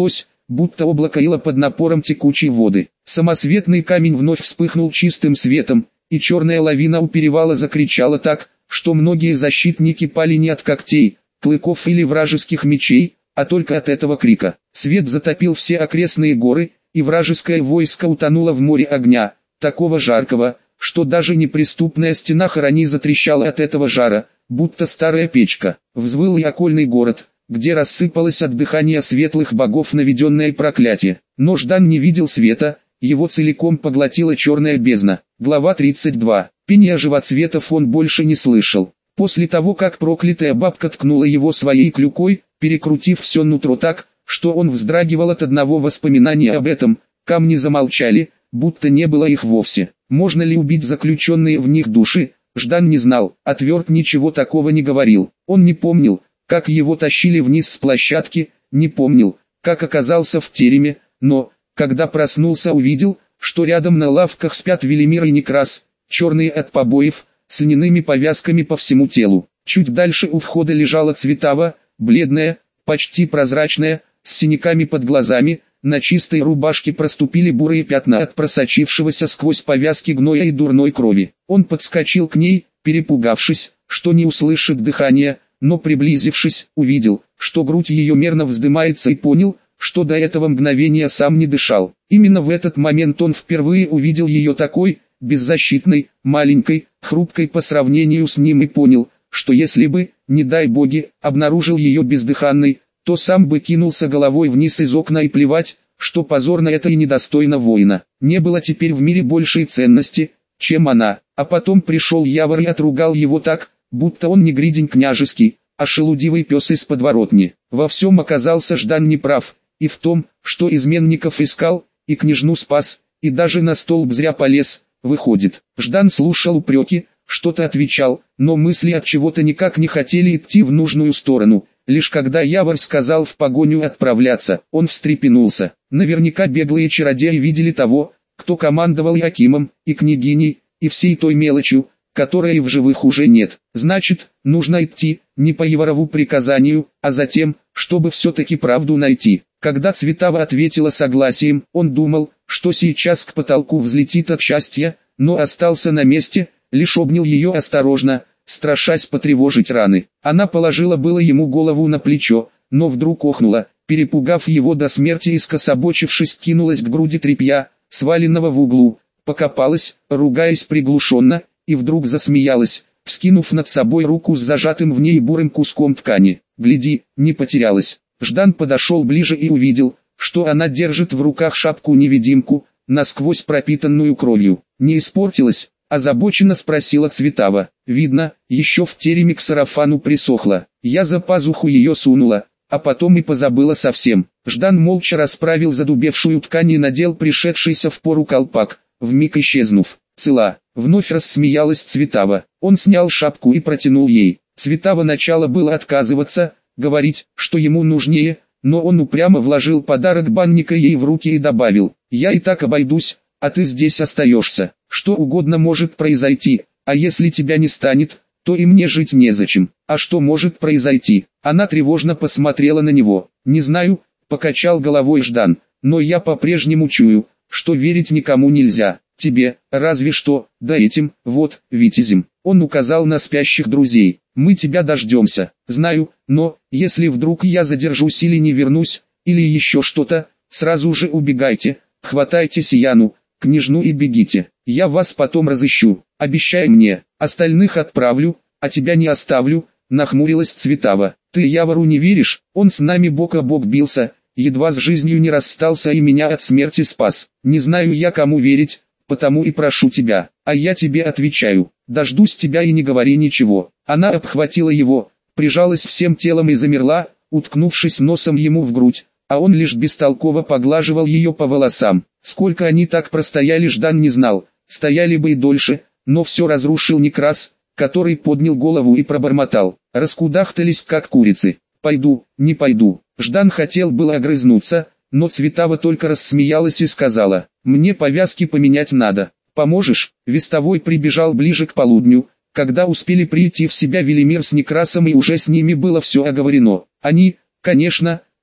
будто облако ила под напором текучей воды. Самосветный камень вновь вспыхнул чистым светом, и черная лавина у перевала закричала так, что многие защитники пали не от когтей, клыков или вражеских мечей, а только от этого крика. Свет затопил все окрестные горы, и вражеское войско утонуло в море огня, такого жаркого, что даже неприступная стена Харони затрещала от этого жара, будто старая печка. Взвыл и окольный город, где рассыпалось от дыхания светлых богов наведенное проклятие. Но Ждан не видел света, его целиком поглотила черная бездна. Глава тридцать два. Пения живоцветов он больше не слышал. После того, как проклятая бабка ткнула его своей клюкой, перекрутив все нутро так, что он вздрагивал от одного воспоминания об этом, камни замолчали, будто не было их вовсе. Можно ли убить заключенные в них души? Ждан не знал, а Тверд ничего такого не говорил. Он не помнил, как его тащили вниз с площадки, не помнил, как оказался в тереме, но, когда проснулся, увидел, что рядом на лавках спят Велимир и Некрас, черные от побоев, с льняными повязками по всему телу. Чуть дальше у входа лежала Цветава, бледная, почти прозрачная, с синяками под глазами, на чистой рубашке проступили бурые пятна от просочившегося сквозь повязки гноя и дурной крови. Он подскочил к ней, перепугавшись, что не услышит дыхания, но приблизившись, увидел, что грудь ее мерно вздымается, и понял, что до этого мгновения сам не дышал. Именно в этот момент он впервые увидел ее такой, беззащитной, маленькой, хрупкой по сравнению с ним, и понял, что если бы, не дай боги, обнаружил ее бездыханной, то сам бы кинулся головой вниз из окна, и плевать, что позорно это и недостойно воина. Не было теперь в мире большей ценности, чем она. А потом пришел Явор и отругал его так, будто он не гридень княжеский, а шелудивый пес из подворотни. Во всем оказался Ждан неправ, и в том, что изменников искал, и княжну спас, и даже на столб зря полез. Выходит, Ждан слушал упреки, что-то отвечал, но мысли от чего-то никак не хотели идти в нужную сторону. Лишь когда Явор сказал в погоню отправляться, он встрепенулся. Наверняка беглые чародеи видели того, кто командовал Якимом, и княгиней, и всей той мелочью, которой в живых уже нет. Значит, нужно идти, не по Яворову приказанию, а за тем, чтобы все-таки правду найти. Когда Цветава ответила согласием, он думал, что сейчас к потолку взлетит от счастья, но остался на месте, лишь обнял ее осторожно, страшась потревожить раны. Она положила было ему голову на плечо, но вдруг охнула, перепугав его до смерти, и скособочившись кинулась к груди тряпья, сваленного в углу, покопалась, ругаясь приглушенно, и вдруг засмеялась, вскинув над собой руку с зажатым в ней бурым куском ткани. «Гляди, не потерялась». Ждан подошел ближе и увидел, что она держит в руках шапку-невидимку, насквозь пропитанную кровью. «Не испортилась?» — озабоченно спросила Цветава. «Видно, еще в тереме к сарафану присохла. Я за пазуху ее сунула, а потом и позабыла совсем». Ждан молча расправил задубевшую ткань и надел пришедшийся в пору колпак, вмиг исчезнув. «Цела», — вновь рассмеялась Цветава. Он снял шапку и протянул ей. Цветава начала было отказываться, говорить, что ему нужнее, но он упрямо вложил подарок банника ей в руки и добавил: «Я и так обойдусь, а ты здесь остаешься. Что угодно может произойти, а если тебя не станет, то и мне жить незачем». «А что может произойти?» Она тревожно посмотрела на него. «Не знаю», — покачал головой Ждан, «но я по-прежнему чую, что верить никому нельзя. Тебе, разве что, да этим, вот, витязем». Он указал на спящих друзей. «Мы тебя дождемся». «Знаю, но, если вдруг я задержусь или не вернусь, или еще что-то, сразу же убегайте, хватайте Сияну, княжну и бегите. Я вас потом разыщу, обещай мне, остальных отправлю, а тебя не оставлю», — нахмурилась Цветава. «Ты Явору не веришь? Он с нами бок о бок бился, едва с жизнью не расстался и меня от смерти спас. Не знаю я, кому верить, потому и прошу тебя, а я тебе отвечаю, дождусь тебя и не говори ничего». Она обхватила его, прижалась всем телом и замерла, уткнувшись носом ему в грудь, а он лишь бестолково поглаживал ее по волосам. Сколько они так простояли, Ждан не знал, стояли бы и дольше, но все разрушил Некрас, который поднял голову и пробормотал: «Раскудахтались как курицы. Пойду, не пойду». Ждан хотел было огрызнуться, но Цветава только рассмеялась и сказала: «Мне повязки поменять надо. Поможешь?» Вестовой прибежал ближе к полудню, когда успели прийти в себя Велимир с Некрасом, и уже с ними было все оговорено. Они, конечно,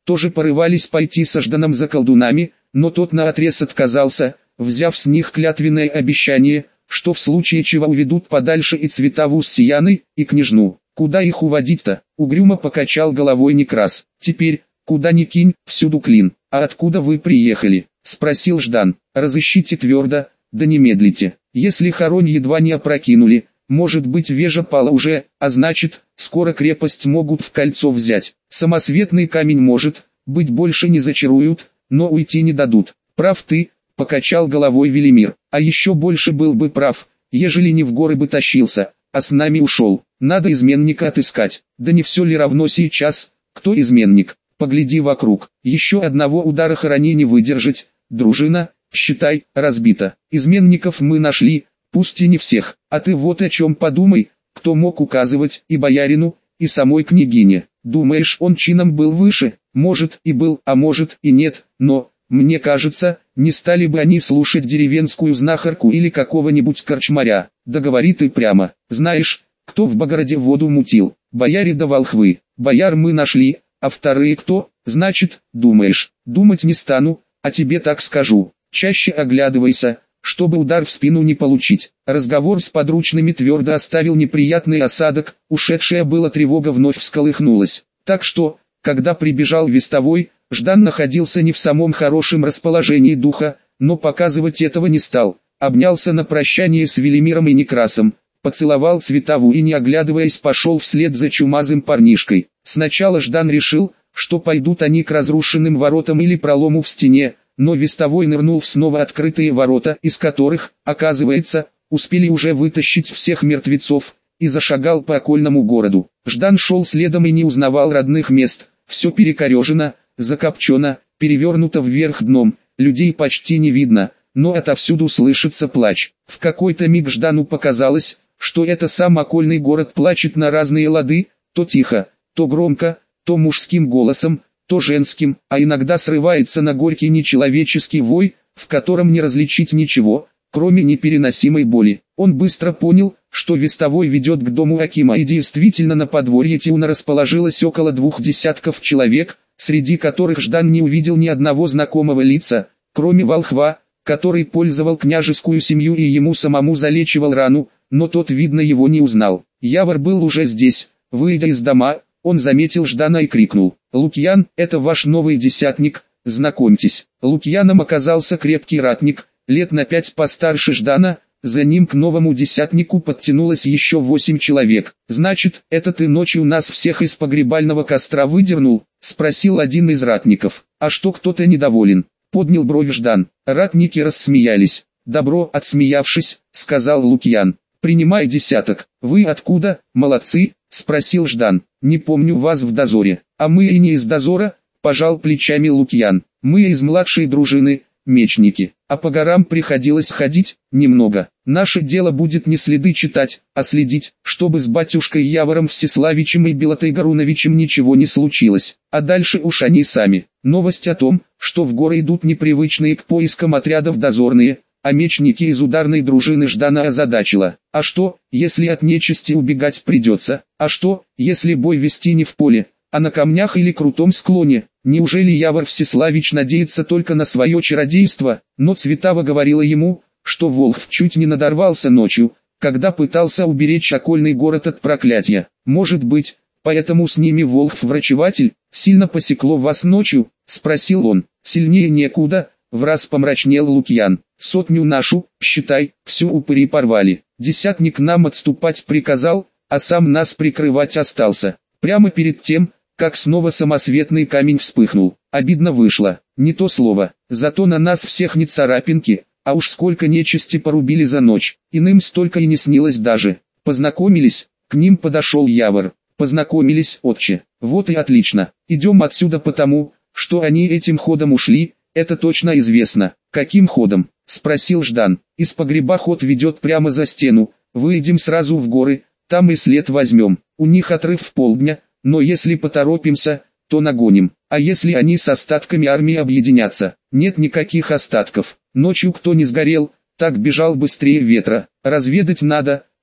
тоже порывались пойти со Жданом за колдунами, но тот наотрез отказался, взяв с них клятвенное обещание, что в случае чего уведут подальше и Цветаву с Сияной, и княжну. Куда их уводить-то? Угрюмо покачал головой Некрас. Теперь, куда ни кинь, всюду клин. А откуда вы приехали? Спросил Ждан. Разыщите твердо, да не медлите. Если хоронь едва не опрокинули, может быть вежа пала уже, а значит, скоро крепость могут в кольцо взять. Самосветный камень может, быть больше не зачаруют, но уйти не дадут. Прав ты, покачал головой Велимир. А еще больше был бы прав, ежели не в горы бы тащился, а с нами ушел. Надо изменника отыскать. Да не все ли равно сейчас, кто изменник? Погляди вокруг. Еще одного удара хорони не выдержать. Дружина, считай, разбита. Изменников мы нашли, пусть и не всех. А ты вот о чем подумай, кто мог указывать и боярину, и самой княгине. Думаешь, он чином был выше? Может и был, а может и нет, но, мне кажется, не стали бы они слушать деревенскую знахарку или какого-нибудь корчмаря. Да говори ты прямо. Знаешь, кто в Богороде воду мутил? Бояре да волхвы. Бояр мы нашли, а вторые кто? Значит, думаешь. Думать не стану, а тебе так скажу. Чаще оглядывайся, чтобы удар в спину не получить. Разговор с подручными твердо оставил неприятный осадок, ушедшая была тревога вновь всколыхнулась. Так что, когда прибежал вестовой, Ждан находился не в самом хорошем расположении духа, но показывать этого не стал. Обнялся на прощание с Велимиром и Некрасом, поцеловал Цветаву и не оглядываясь пошел вслед за чумазым парнишкой. Сначала Ждан решил, что пойдут они к разрушенным воротам или пролому в стене, но вестовой нырнул в снова открытые ворота, из которых, оказывается, успели уже вытащить всех мертвецов, и зашагал по окольному городу. Ждан шел следом и не узнавал родных мест, все перекорежено, закопчено, перевернуто вверх дном, людей почти не видно, но отовсюду слышится плач. В какой-то миг Ждану показалось, что это сам окольный город плачет на разные лады, то тихо, то громко, то мужским голосом, то женским, а иногда срывается на горький нечеловеческий вой, в котором не различить ничего, кроме непереносимой боли. Он быстро понял, что вестовой ведет к дому Акима, и действительно на подворье Тиуна расположилось около двух десятков человек, среди которых Ждан не увидел ни одного знакомого лица, кроме волхва, который пользовал княжескую семью и ему самому залечивал рану, но тот, видно, его не узнал. Явор был уже здесь. Выйдя из дома, он заметил Ждана и крикнул: «Лукьян, это ваш новый десятник, знакомьтесь». Лукьяном оказался крепкий ратник, лет на пять постарше Ждана, за ним к новому десятнику подтянулось еще восемь человек. «Значит, это ты ночью нас всех из погребального костра выдернул?» — спросил один из ратников. «А что, кто-то недоволен?» — поднял бровь Ждан. Ратники рассмеялись. «Добро», — отсмеявшись, сказал Лукьян. «Принимай десяток». «Вы откуда, молодцы?» — спросил Ждан. «Не помню вас в дозоре». «А мы и не из дозора», — пожал плечами Лукьян. «Мы из младшей дружины, мечники. А по горам приходилось ходить, немного. Наше дело будет не следы читать, а следить, чтобы с батюшкой Явором Всеславичем и Белотой Горуновичем ничего не случилось. А дальше уж они сами». Новость о том, что в горы идут непривычные к поискам отрядов дозорные, а мечники из ударной дружины Ждана озадачила. А что, если от нечисти убегать придется? А что, если бой вести не в поле, а на камнях или крутом склоне? Неужели Явор Всеславич надеется только на свое чародейство? Но Цветава говорила ему, что Волхв чуть не надорвался ночью, когда пытался уберечь окольный город от проклятия. Может быть, поэтому с ними Волхв-врачеватель? «Сильно посекло вас ночью?» — спросил он. «Сильнее некуда», — враз помрачнел Лукьян. «Сотню нашу, считай, всю упыри порвали. Десятник нам отступать приказал, а сам нас прикрывать остался. Прямо перед тем, как снова самосветный камень вспыхнул. Обидно вышло, не то слово. Зато на нас всех не царапинки, а уж сколько нечисти порубили за ночь. Иным столько и не снилось даже. Познакомились?» К ним подошел Явор. «Познакомились, отче. Вот и отлично. Идем отсюда потому, что они этим ходом ушли, это точно известно». «Каким ходом?» — спросил Ждан. «Из погреба ход ведет прямо за стену. Выйдем сразу в горы, там и след возьмем. У них отрыв в полдня, но если поторопимся, то нагоним. А если они с остатками армии объединятся?» «Нет никаких остатков. Ночью кто не сгорел, так бежал быстрее ветра. Разведать надо,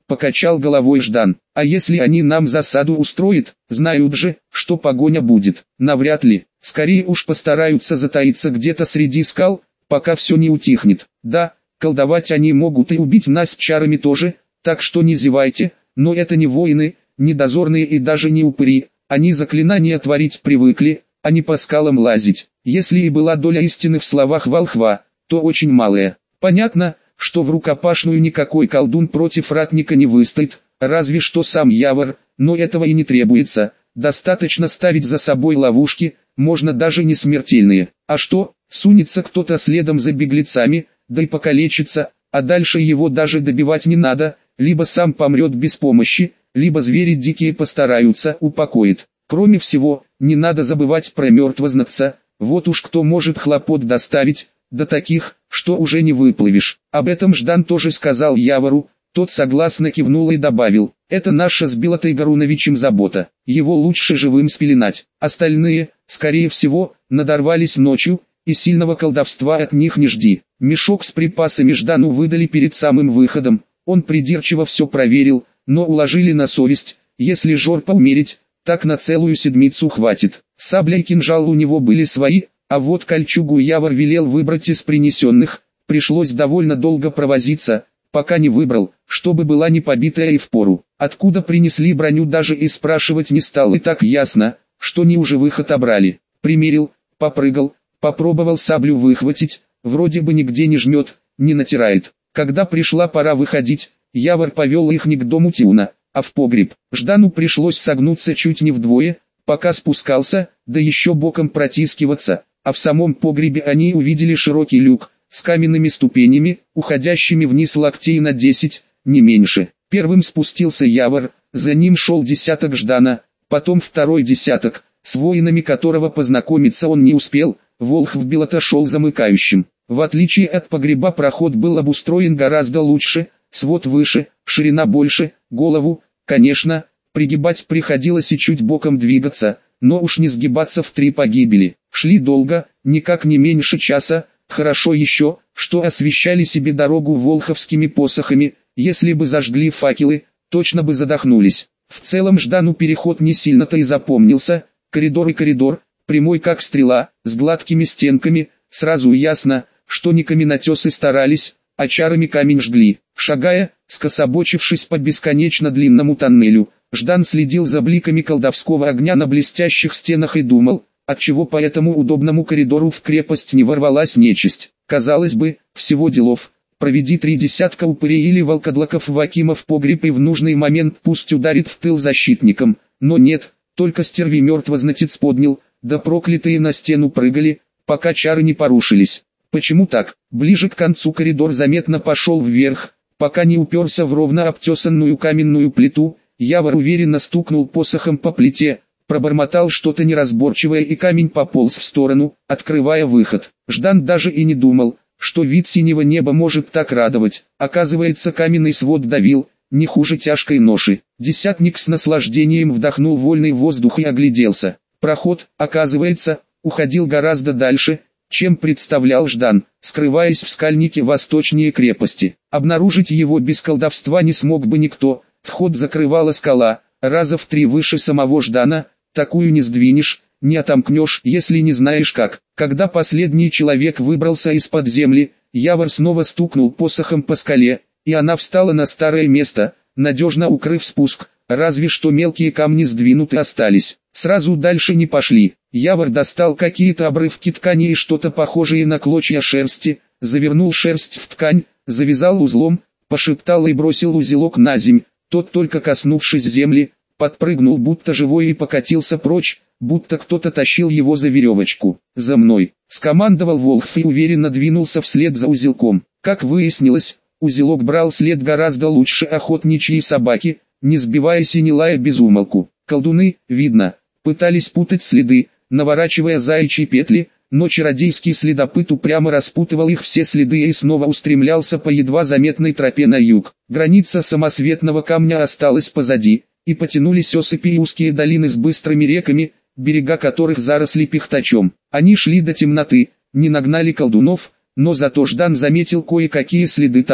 покачал головой Ждан. А если они нам засаду устроят, знают же, что погоня будет. Навряд ли, скорее уж постараются затаиться где-то среди скал, пока все не утихнет. Да, колдовать они могут и убить нас чарами тоже, так что не зевайте, но это не воины, не дозорные и даже не упыри, они заклинания творить привыкли, а не по скалам лазить. Если и была доля истины в словах волхва, то очень малая. Понятно, что в рукопашную никакой колдун против ратника не выстоит, разве что сам Явор, но этого и не требуется, достаточно ставить за собой ловушки, можно даже не смертельные. А что, сунется кто-то следом за беглецами, да и покалечится, а дальше его даже добивать не надо, либо сам помрет без помощи, либо звери дикие постараются упокоить. Кроме всего, не надо забывать про мертвознатца, вот уж кто может хлопот доставить, до таких, что уже не выплывешь. Об этом Ждан тоже сказал Явору, тот согласно кивнул и добавил, это наша с Билотой Гаруновичем забота, его лучше живым спеленать. Остальные, скорее всего, надорвались ночью, и сильного колдовства от них не жди. Мешок с припасами Ждану выдали перед самым выходом, он придирчиво все проверил, но уложили на совесть, если жорпа умерить, так на целую седмицу хватит. Сабля и кинжал у него были свои, а вот кольчугу Явор велел выбрать из принесенных, пришлось довольно долго провозиться, пока не выбрал, чтобы была не побитая и впору. Откуда принесли броню даже и спрашивать не стал, и так ясно, что не у живых отобрали. Примерил, попрыгал, попробовал саблю выхватить, вроде бы нигде не жмет, не натирает. Когда пришла пора выходить, Явор повел их не к дому Тиуна, а в погреб. Ждану пришлось согнуться чуть не вдвое, пока спускался, да еще боком протискиваться, а в самом погребе они увидели широкий люк, с каменными ступенями, уходящими вниз локтей на десять, не меньше. Первым спустился Явор, за ним шел десяток Ждана, потом второй десяток, с воинами которого познакомиться он не успел, Волхв Билота шел замыкающим. В отличие от погреба проход был обустроен гораздо лучше, свод выше, ширина больше, голову, конечно, пригибать приходилось и чуть боком двигаться, но уж не сгибаться в три погибели. Шли долго, никак не меньше часа, хорошо еще, что освещали себе дорогу волховскими посохами, если бы зажгли факелы, точно бы задохнулись. В целом Ждану переход не сильно-то и запомнился, коридор и коридор, прямой как стрела, с гладкими стенками, сразу ясно, что не каменотесы старались, а чарами камень жгли. Шагая, скособочившись по бесконечно длинному тоннелю, Ждан следил за бликами колдовского огня на блестящих стенах и думал, отчего по этому удобному коридору в крепость не ворвалась нечисть. Казалось бы, всего делов, проведи три десятка упырей или волкодлаков Вакима в погреб и в нужный момент пусть ударит в тыл защитникам, но нет, только стерви мертвознатец поднял, да проклятые на стену прыгали, пока чары не порушились. Почему так? Ближе к концу коридор заметно пошел вверх, пока не уперся в ровно обтесанную каменную плиту. Явор уверенно стукнул посохом по плите, пробормотал что-то неразборчивое и камень пополз в сторону, открывая выход. Ждан даже и не думал, что вид синего неба может так радовать. Оказывается, каменный свод давил, не хуже тяжкой ноши. Десятник с наслаждением вдохнул вольный воздух и огляделся. Проход, оказывается, уходил гораздо дальше, чем представлял Ждан, скрываясь в скальнике восточнее крепости. Обнаружить его без колдовства не смог бы никто, вход закрывала скала, раза в три выше самого Ждана, такую не сдвинешь, не отомкнешь, если не знаешь как. Когда последний человек выбрался из-под земли, Явор снова стукнул посохом по скале, и она встала на старое место, надежно укрыв спуск, разве что мелкие камни сдвинуты остались. Сразу дальше не пошли. Явор достал какие-то обрывки ткани и что-то похожее на клочья шерсти, завернул шерсть в ткань, завязал узлом, пошептал и бросил узелок на земь. Тот, только коснувшись земли, подпрыгнул будто живой и покатился прочь, будто кто-то тащил его за веревочку. «За мной!» — скомандовал Волхв и уверенно двинулся вслед за узелком. Как выяснилось, узелок брал след гораздо лучше охотничьей собаки, не сбиваясь и не лая без умолку. Колдуны, видно, пытались путать следы, наворачивая заячьи петли, но чародейский следопыт упрямо распутывал их все следы и снова устремлялся по едва заметной тропе на юг. Граница самосветного камня осталась позади, и потянулись осыпи и узкие долины с быстрыми реками, берега которых заросли пихтачом. Они шли до темноты, не нагнали колдунов, но зато Ждан заметил кое-какие следы того,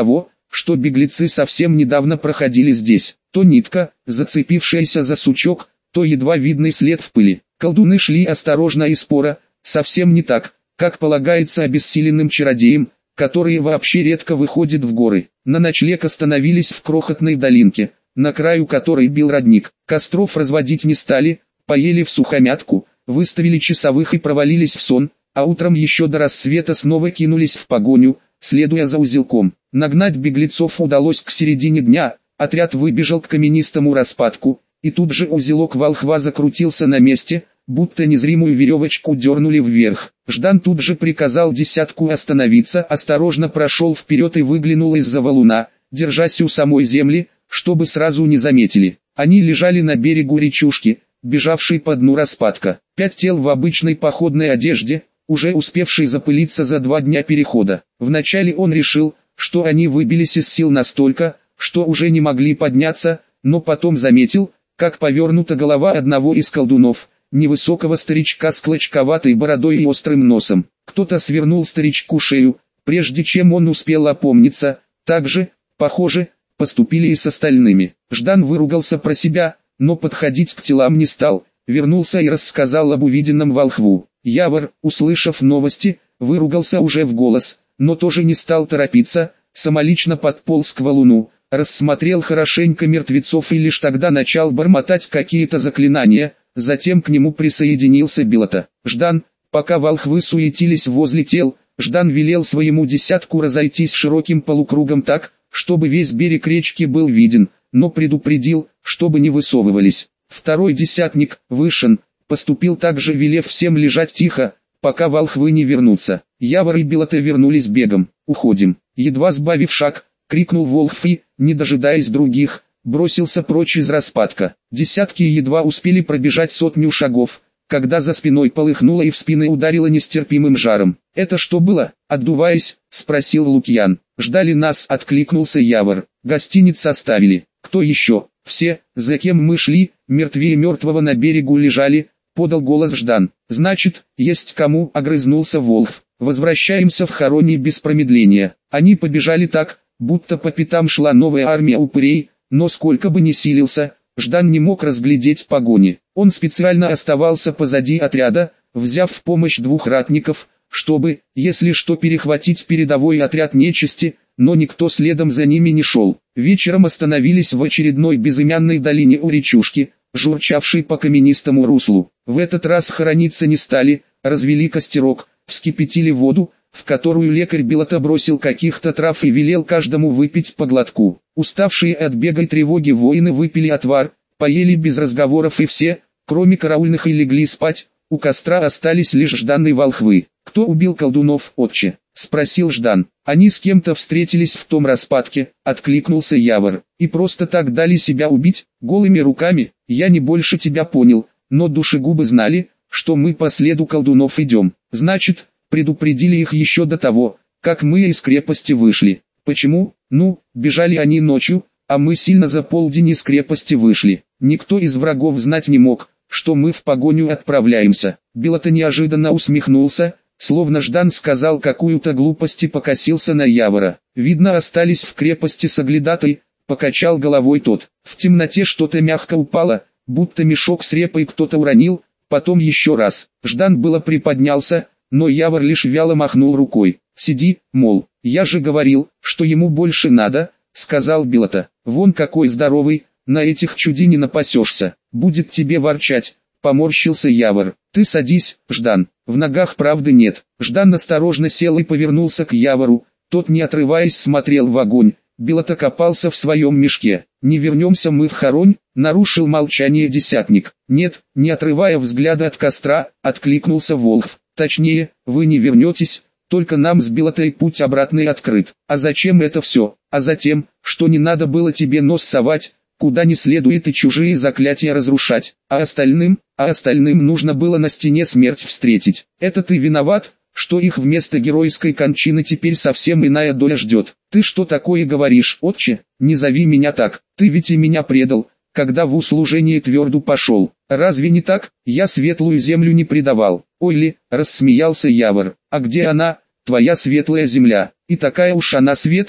что беглецы совсем недавно проходили здесь. То нитка, зацепившаяся за сучок, то едва видный след в пыли. Колдуны шли осторожно и споро, совсем не так, как полагается обессиленным чародеям, которые вообще редко выходят в горы. На ночлег остановились в крохотной долинке, на краю которой бил родник. Костров разводить не стали, поели всухомятку, выставили часовых и провалились в сон, а утром еще до рассвета снова кинулись в погоню, следуя за узелком. Нагнать беглецов удалось к середине дня, отряд выбежал к каменистому распадку, и тут же узелок волхва закрутился на месте, будто незримую веревочку дернули вверх. Ждан тут же приказал десятку остановиться, осторожно прошел вперед и выглянул из-за валуна, держась у самой земли, чтобы сразу не заметили. Они лежали на берегу речушки, бежавшей по дну распадка. Пять тел в обычной походной одежде, уже успевшей запылиться за два дня перехода. Вначале он решил, что они выбились из сил настолько, что уже не могли подняться, но потом заметил, как повернута голова одного из колдунов, невысокого старичка с клочковатой бородой и острым носом. Кто-то свернул старичку шею, прежде чем он успел опомниться. Так же, похоже, поступили и с остальными. Ждан выругался про себя, но подходить к телам не стал, вернулся и рассказал об увиденном волхву. Явор, услышав новости, выругался уже в голос, но тоже не стал торопиться, самолично подполз к валуну, рассмотрел хорошенько мертвецов и лишь тогда начал бормотать какие-то заклинания. Затем к нему присоединился Билота. Ждан, пока волхвы суетились возле тел, Ждан велел своему десятку разойтись широким полукругом так, чтобы весь берег речки был виден, но предупредил, чтобы не высовывались. Второй десятник, Вышин, поступил также, велев всем лежать тихо, пока волхвы не вернутся. Явор и Билота вернулись бегом. «Уходим!» Едва сбавив шаг, крикнул волхв и, не дожидаясь других, бросился прочь из распадка. Десятки едва успели пробежать сотню шагов, когда за спиной полыхнуло и в спины ударило нестерпимым жаром. «Это что было?» — отдуваясь, спросил Лукьян. «Ждали нас», — откликнулся Явор. «Гостиниц оставили. Кто еще?» «Все, за кем мы шли, мертвее мертвого на берегу лежали», — подал голос Ждан. «Значит, есть кому», — огрызнулся Волхв. «Возвращаемся в Хоронье без промедления». Они побежали так, будто по пятам шла новая армия упырей, но сколько бы ни силился, Ждан не мог разглядеть погони. Он специально оставался позади отряда, взяв в помощь двух ратников, чтобы, если что, перехватить передовой отряд нечисти, но никто следом за ними не шел. Вечером остановились в очередной безымянной долине у речушки, журчавшей по каменистому руслу. В этот раз хорониться не стали, развели костерок, вскипятили воду, в которую лекарь Билота бросил каких-то трав и велел каждому выпить по глотку. Уставшие от бега и тревоги воины выпили отвар, поели без разговоров и все, кроме караульных, и легли спать. У костра остались лишь Ждан и волхвы. «Кто убил колдунов, отче?» — спросил Ждан. «Они с кем-то встретились в том распадке», — откликнулся Явор. «И просто так дали себя убить, голыми руками? Я не больше тебя понял, но душегубы знали, что мы по следу колдунов идем. Значит, предупредили их еще до того, как мы из крепости вышли. Почему? Ну, бежали они ночью, а мы сильно за полдень из крепости вышли. Никто из врагов знать не мог, что мы в погоню отправляемся». Билота неожиданно усмехнулся, словно Ждан сказал какую-то глупость, и покосился на Явора. «Видно, остались в крепости соглядатой», — покачал головой тот. В темноте что-то мягко упало, будто мешок с репой кто-то уронил, потом еще раз. Ждан было приподнялся, но Явор лишь вяло махнул рукой. «Сиди, мол, я же говорил, что ему больше надо», — сказал Билота. «Вон какой здоровый, на этих чуди не напасешься, будет тебе ворчать», — поморщился Явор. «Ты садись, Ждан, в ногах правды нет». Ждан осторожно сел и повернулся к Явору, тот, не отрываясь, смотрел в огонь. Билота копался в своем мешке. «Не вернемся мы в Хоронь?» — нарушил молчание десятник. «Нет», — не отрывая взгляда от костра, откликнулся Волхв. «Точнее, вы не вернетесь, только нам с Билотой путь обратный открыт. А зачем это все? А затем, что не надо было тебе нос совать, куда не следует, и чужие заклятия разрушать, а остальным, а остальным нужно было на стене смерть встретить. Это ты виноват, что их вместо геройской кончины теперь совсем иная доля ждет. Ты что такое говоришь, отче? Не зови меня так, ты ведь и меня предал, когда в услужение твердо пошел. Разве не так? Я светлую землю не предавал». «Ой ли», — рассмеялся Явор, — «а где она, твоя светлая земля? И такая уж она светлая»,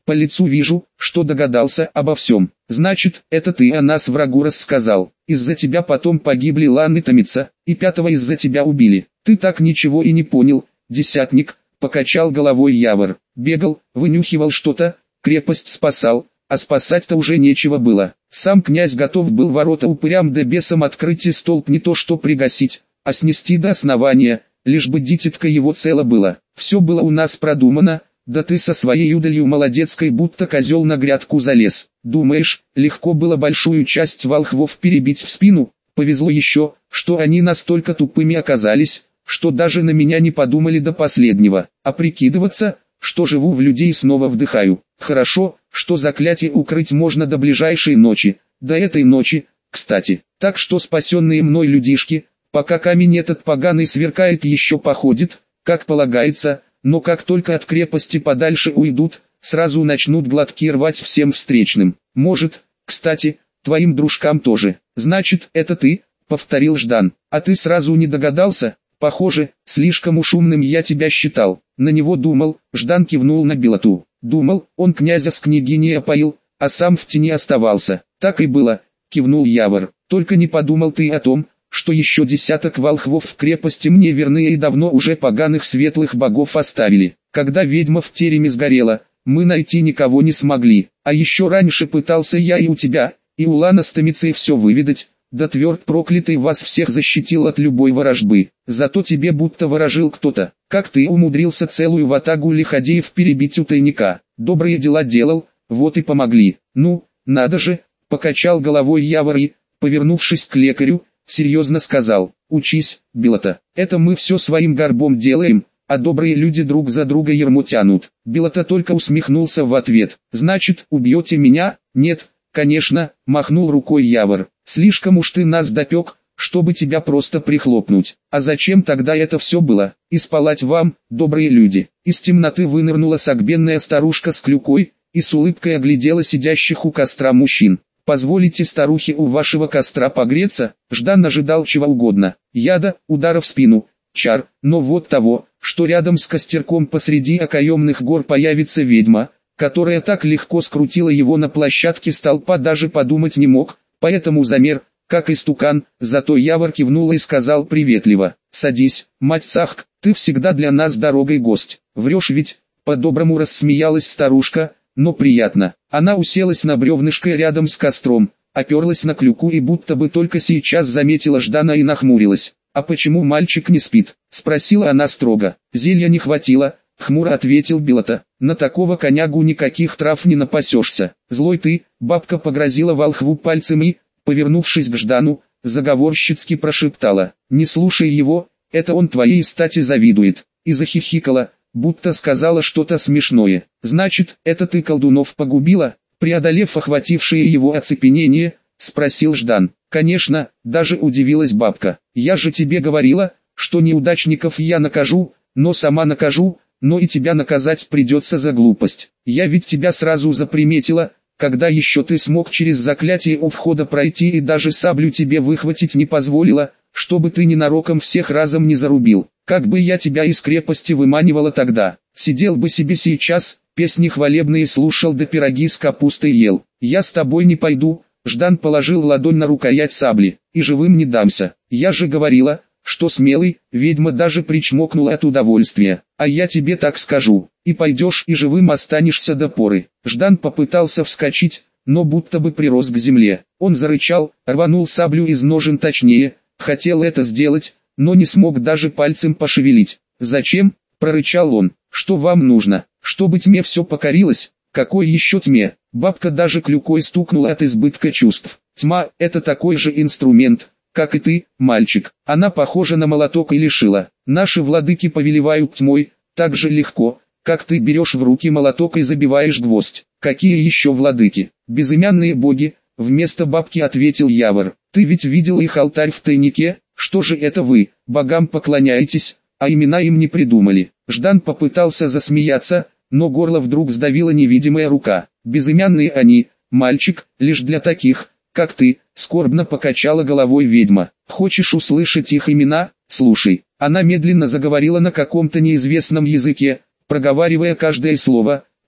По лицу вижу, что догадался обо всем. Значит, это ты о нас врагу рассказал. Из-за тебя потом погибли Лан и Томица, и пятого из-за тебя убили. Ты так ничего и не понял, десятник, покачал головой Явор. Бегал, вынюхивал что-то, крепость спасал, а спасать-то уже нечего было. Сам князь готов был ворота упырям да бесам открыть и столб не то что пригасить, а снести до основания, лишь бы дитятка его цело было. Все было у нас продумано, да ты со своей удалью молодецкой будто козел на грядку залез. Думаешь, легко было большую часть волхвов перебить в спину? Повезло еще, что они настолько тупыми оказались, что даже на меня не подумали до последнего. А прикидываться, что живу в людей снова вдыхаю. Хорошо, что заклятие укрыть можно до ближайшей ночи, до этой ночи, кстати. Так что спасенные мной людишки, пока камень этот поганый сверкает, еще походит, как полагается, но как только от крепости подальше уйдут, сразу начнут глотки рвать всем встречным. Может, кстати, твоим дружкам тоже. Значит, это ты, повторил Ждан. А ты сразу не догадался? Похоже, слишком уж умным я тебя считал. На него думал, Ждан кивнул на Белоту. Думал, он князя с княгиней опоил, а сам в тени оставался. Так и было, кивнул Явор. Только не подумал ты о том, что еще десяток волхвов в крепости мне верные и давно уже поганых светлых богов оставили. Когда ведьма в тереме сгорела, мы найти никого не смогли. А еще раньше пытался я и у тебя, и у Лана с Томицей все выведать, да тверд проклятый вас всех защитил от любой ворожбы. Зато тебе будто ворожил кто-то. Как ты умудрился целую ватагу лиходеев перебить у тайника? Добрые дела делал, вот и помогли. Ну, надо же, покачал головой Явор и, повернувшись к лекарю, серьезно сказал: учись, Белота, это мы все своим горбом делаем, а добрые люди друг за друга ярмо тянут. Белота только усмехнулся в ответ. Значит, убьете меня? Нет, конечно, махнул рукой Явор. Слишком уж ты нас допек, чтобы тебя просто прихлопнуть. А зачем тогда это все было? И спалать вам, добрые люди. Из темноты вынырнула согбенная старушка с клюкой, и с улыбкой оглядела сидящих у костра мужчин. Позволите старухе у вашего костра погреться? Ждан ожидал чего угодно. Яда, удара в спину, чар, но вот того, что рядом с костерком посреди окаемных гор появится ведьма, которая так легко скрутила его на площадке столпа, даже подумать не мог, поэтому замер, как истукан. Зато Явор кивнул и сказал приветливо: садись, мать Цахк, ты всегда для нас дорогой гость. Врешь ведь? По-доброму рассмеялась старушка, но приятно. Она уселась на бревнышко рядом с костром, оперлась на клюку и будто бы только сейчас заметила Ждана и нахмурилась. «А почему мальчик не спит?» — спросила она строго. «Зелья не хватило», — хмуро ответил Белота. «На такого конягу никаких трав не напасешься. Злой ты», — бабка погрозила волхву пальцем и, повернувшись к Ждану, заговорщицки прошептала: «Не слушай его, это он твоей стати завидует», и захихикала, будто сказала что-то смешное. «Значит, это ты колдунов погубила?» Преодолев охватившее его оцепенение, спросил Ждан. «Конечно», даже удивилась бабка. «Я же тебе говорила, что неудачников я накажу, но сама накажу, но и тебя наказать придется за глупость. Я ведь тебя сразу заприметила, когда еще ты смог через заклятие у входа пройти и даже саблю тебе выхватить не позволила, чтобы ты ненароком всех разом не зарубил. Как бы я тебя из крепости выманивала тогда, сидел бы себе сейчас, песни хвалебные слушал да пироги с капустой ел. Я с тобой не пойду». Ждан положил ладонь на рукоять сабли. «И живым не дамся. Я же говорила, что смелый», ведьма даже причмокнула от удовольствия. «А я тебе так скажу, и пойдешь и живым останешься до поры». Ждан попытался вскочить, но будто бы прирос к земле. Он зарычал, рванул саблю из ножен точнее, хотел это сделать, но не смог даже пальцем пошевелить. «Зачем?» — прорычал он. «Что вам нужно? Чтобы тьме все покорилось?» «Какой еще тьме?» Бабка даже клюкой стукнула от избытка чувств. «Тьма — это такой же инструмент, как и ты, мальчик. Она похожа на молоток или шило. Наши владыки повелевают тьмой, так же легко, как ты берешь в руки молоток и забиваешь гвоздь». «Какие еще владыки?» «Безымянные боги», вместо бабки ответил Явор. «Ты ведь видел их алтарь в тайнике? Что же это вы, богам поклоняетесь, а имена им не придумали?» Ждан попытался засмеяться, но горло вдруг сдавила невидимая рука. «Безымянные они, мальчик, лишь для таких, как ты», скорбно покачала головой ведьма. «Хочешь услышать их имена? Слушай». Она медленно заговорила на каком-то неизвестном языке, проговаривая каждое слово,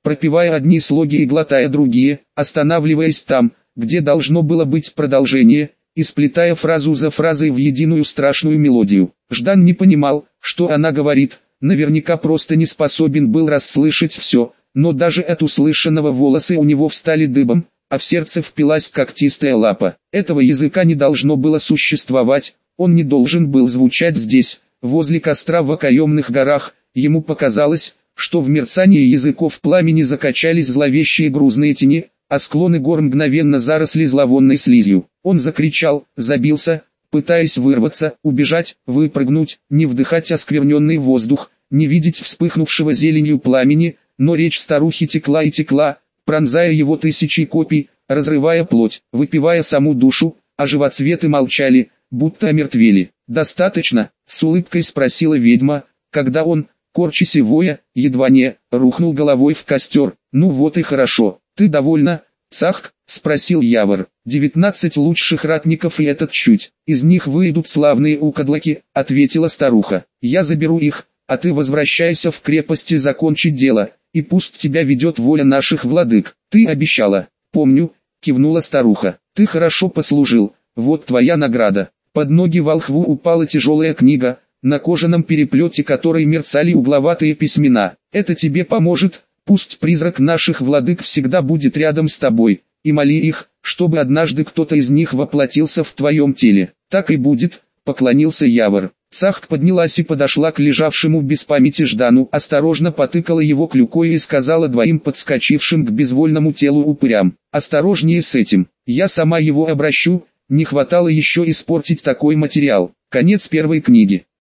пропевая одни слоги и глотая другие, останавливаясь там, где должно было быть продолжение, и сплетая фразу за фразой в единую страшную мелодию. Ждан не понимал, что она говорит, наверняка просто не способен был расслышать все, но даже от услышанного волосы у него встали дыбом, а в сердце впилась когтистая лапа. Этого языка не должно было существовать, он не должен был звучать здесь, возле костра в окаемных горах. Ему показалось, что в мерцании языков пламени закачались зловещие грузные тени, а склоны гор мгновенно заросли зловонной слизью. Он закричал, забился, пытаясь вырваться, убежать, выпрыгнуть, не вдыхать оскверненный воздух, не видеть вспыхнувшего зеленью пламени, но речь старухи текла и текла, пронзая его тысячи копий, разрывая плоть, выпивая саму душу, а живоцветы молчали, будто омертвели. «Достаточно?» — с улыбкой спросила ведьма, когда он, корчась и воя, едва не рухнул головой в костер. «Ну вот и хорошо, ты довольна?» «Цах?» — спросил Явор. «Девятнадцать лучших ратников и этот чуть. Из них выйдут славные укадлаки», — ответила старуха. «Я заберу их, а ты возвращайся в крепости закончить дело, и пусть тебя ведет воля наших владык. Ты обещала». «Помню», — кивнула старуха. «Ты хорошо послужил, вот твоя награда». Под ноги волхву упала тяжелая книга, на кожаном переплете которой мерцали угловатые письмена. «Это тебе поможет, пусть призрак наших владык всегда будет рядом с тобой, и моли их, чтобы однажды кто-то из них воплотился в твоем теле». «Так и будет», — поклонился Явор. Цахк поднялась и подошла к лежавшему без памяти Ждану, осторожно потыкала его клюкой и сказала двоим подскочившим к безвольному телу упырям: «Осторожнее с этим, я сама его обращу, не хватало еще испортить такой материал». Конец первой книги.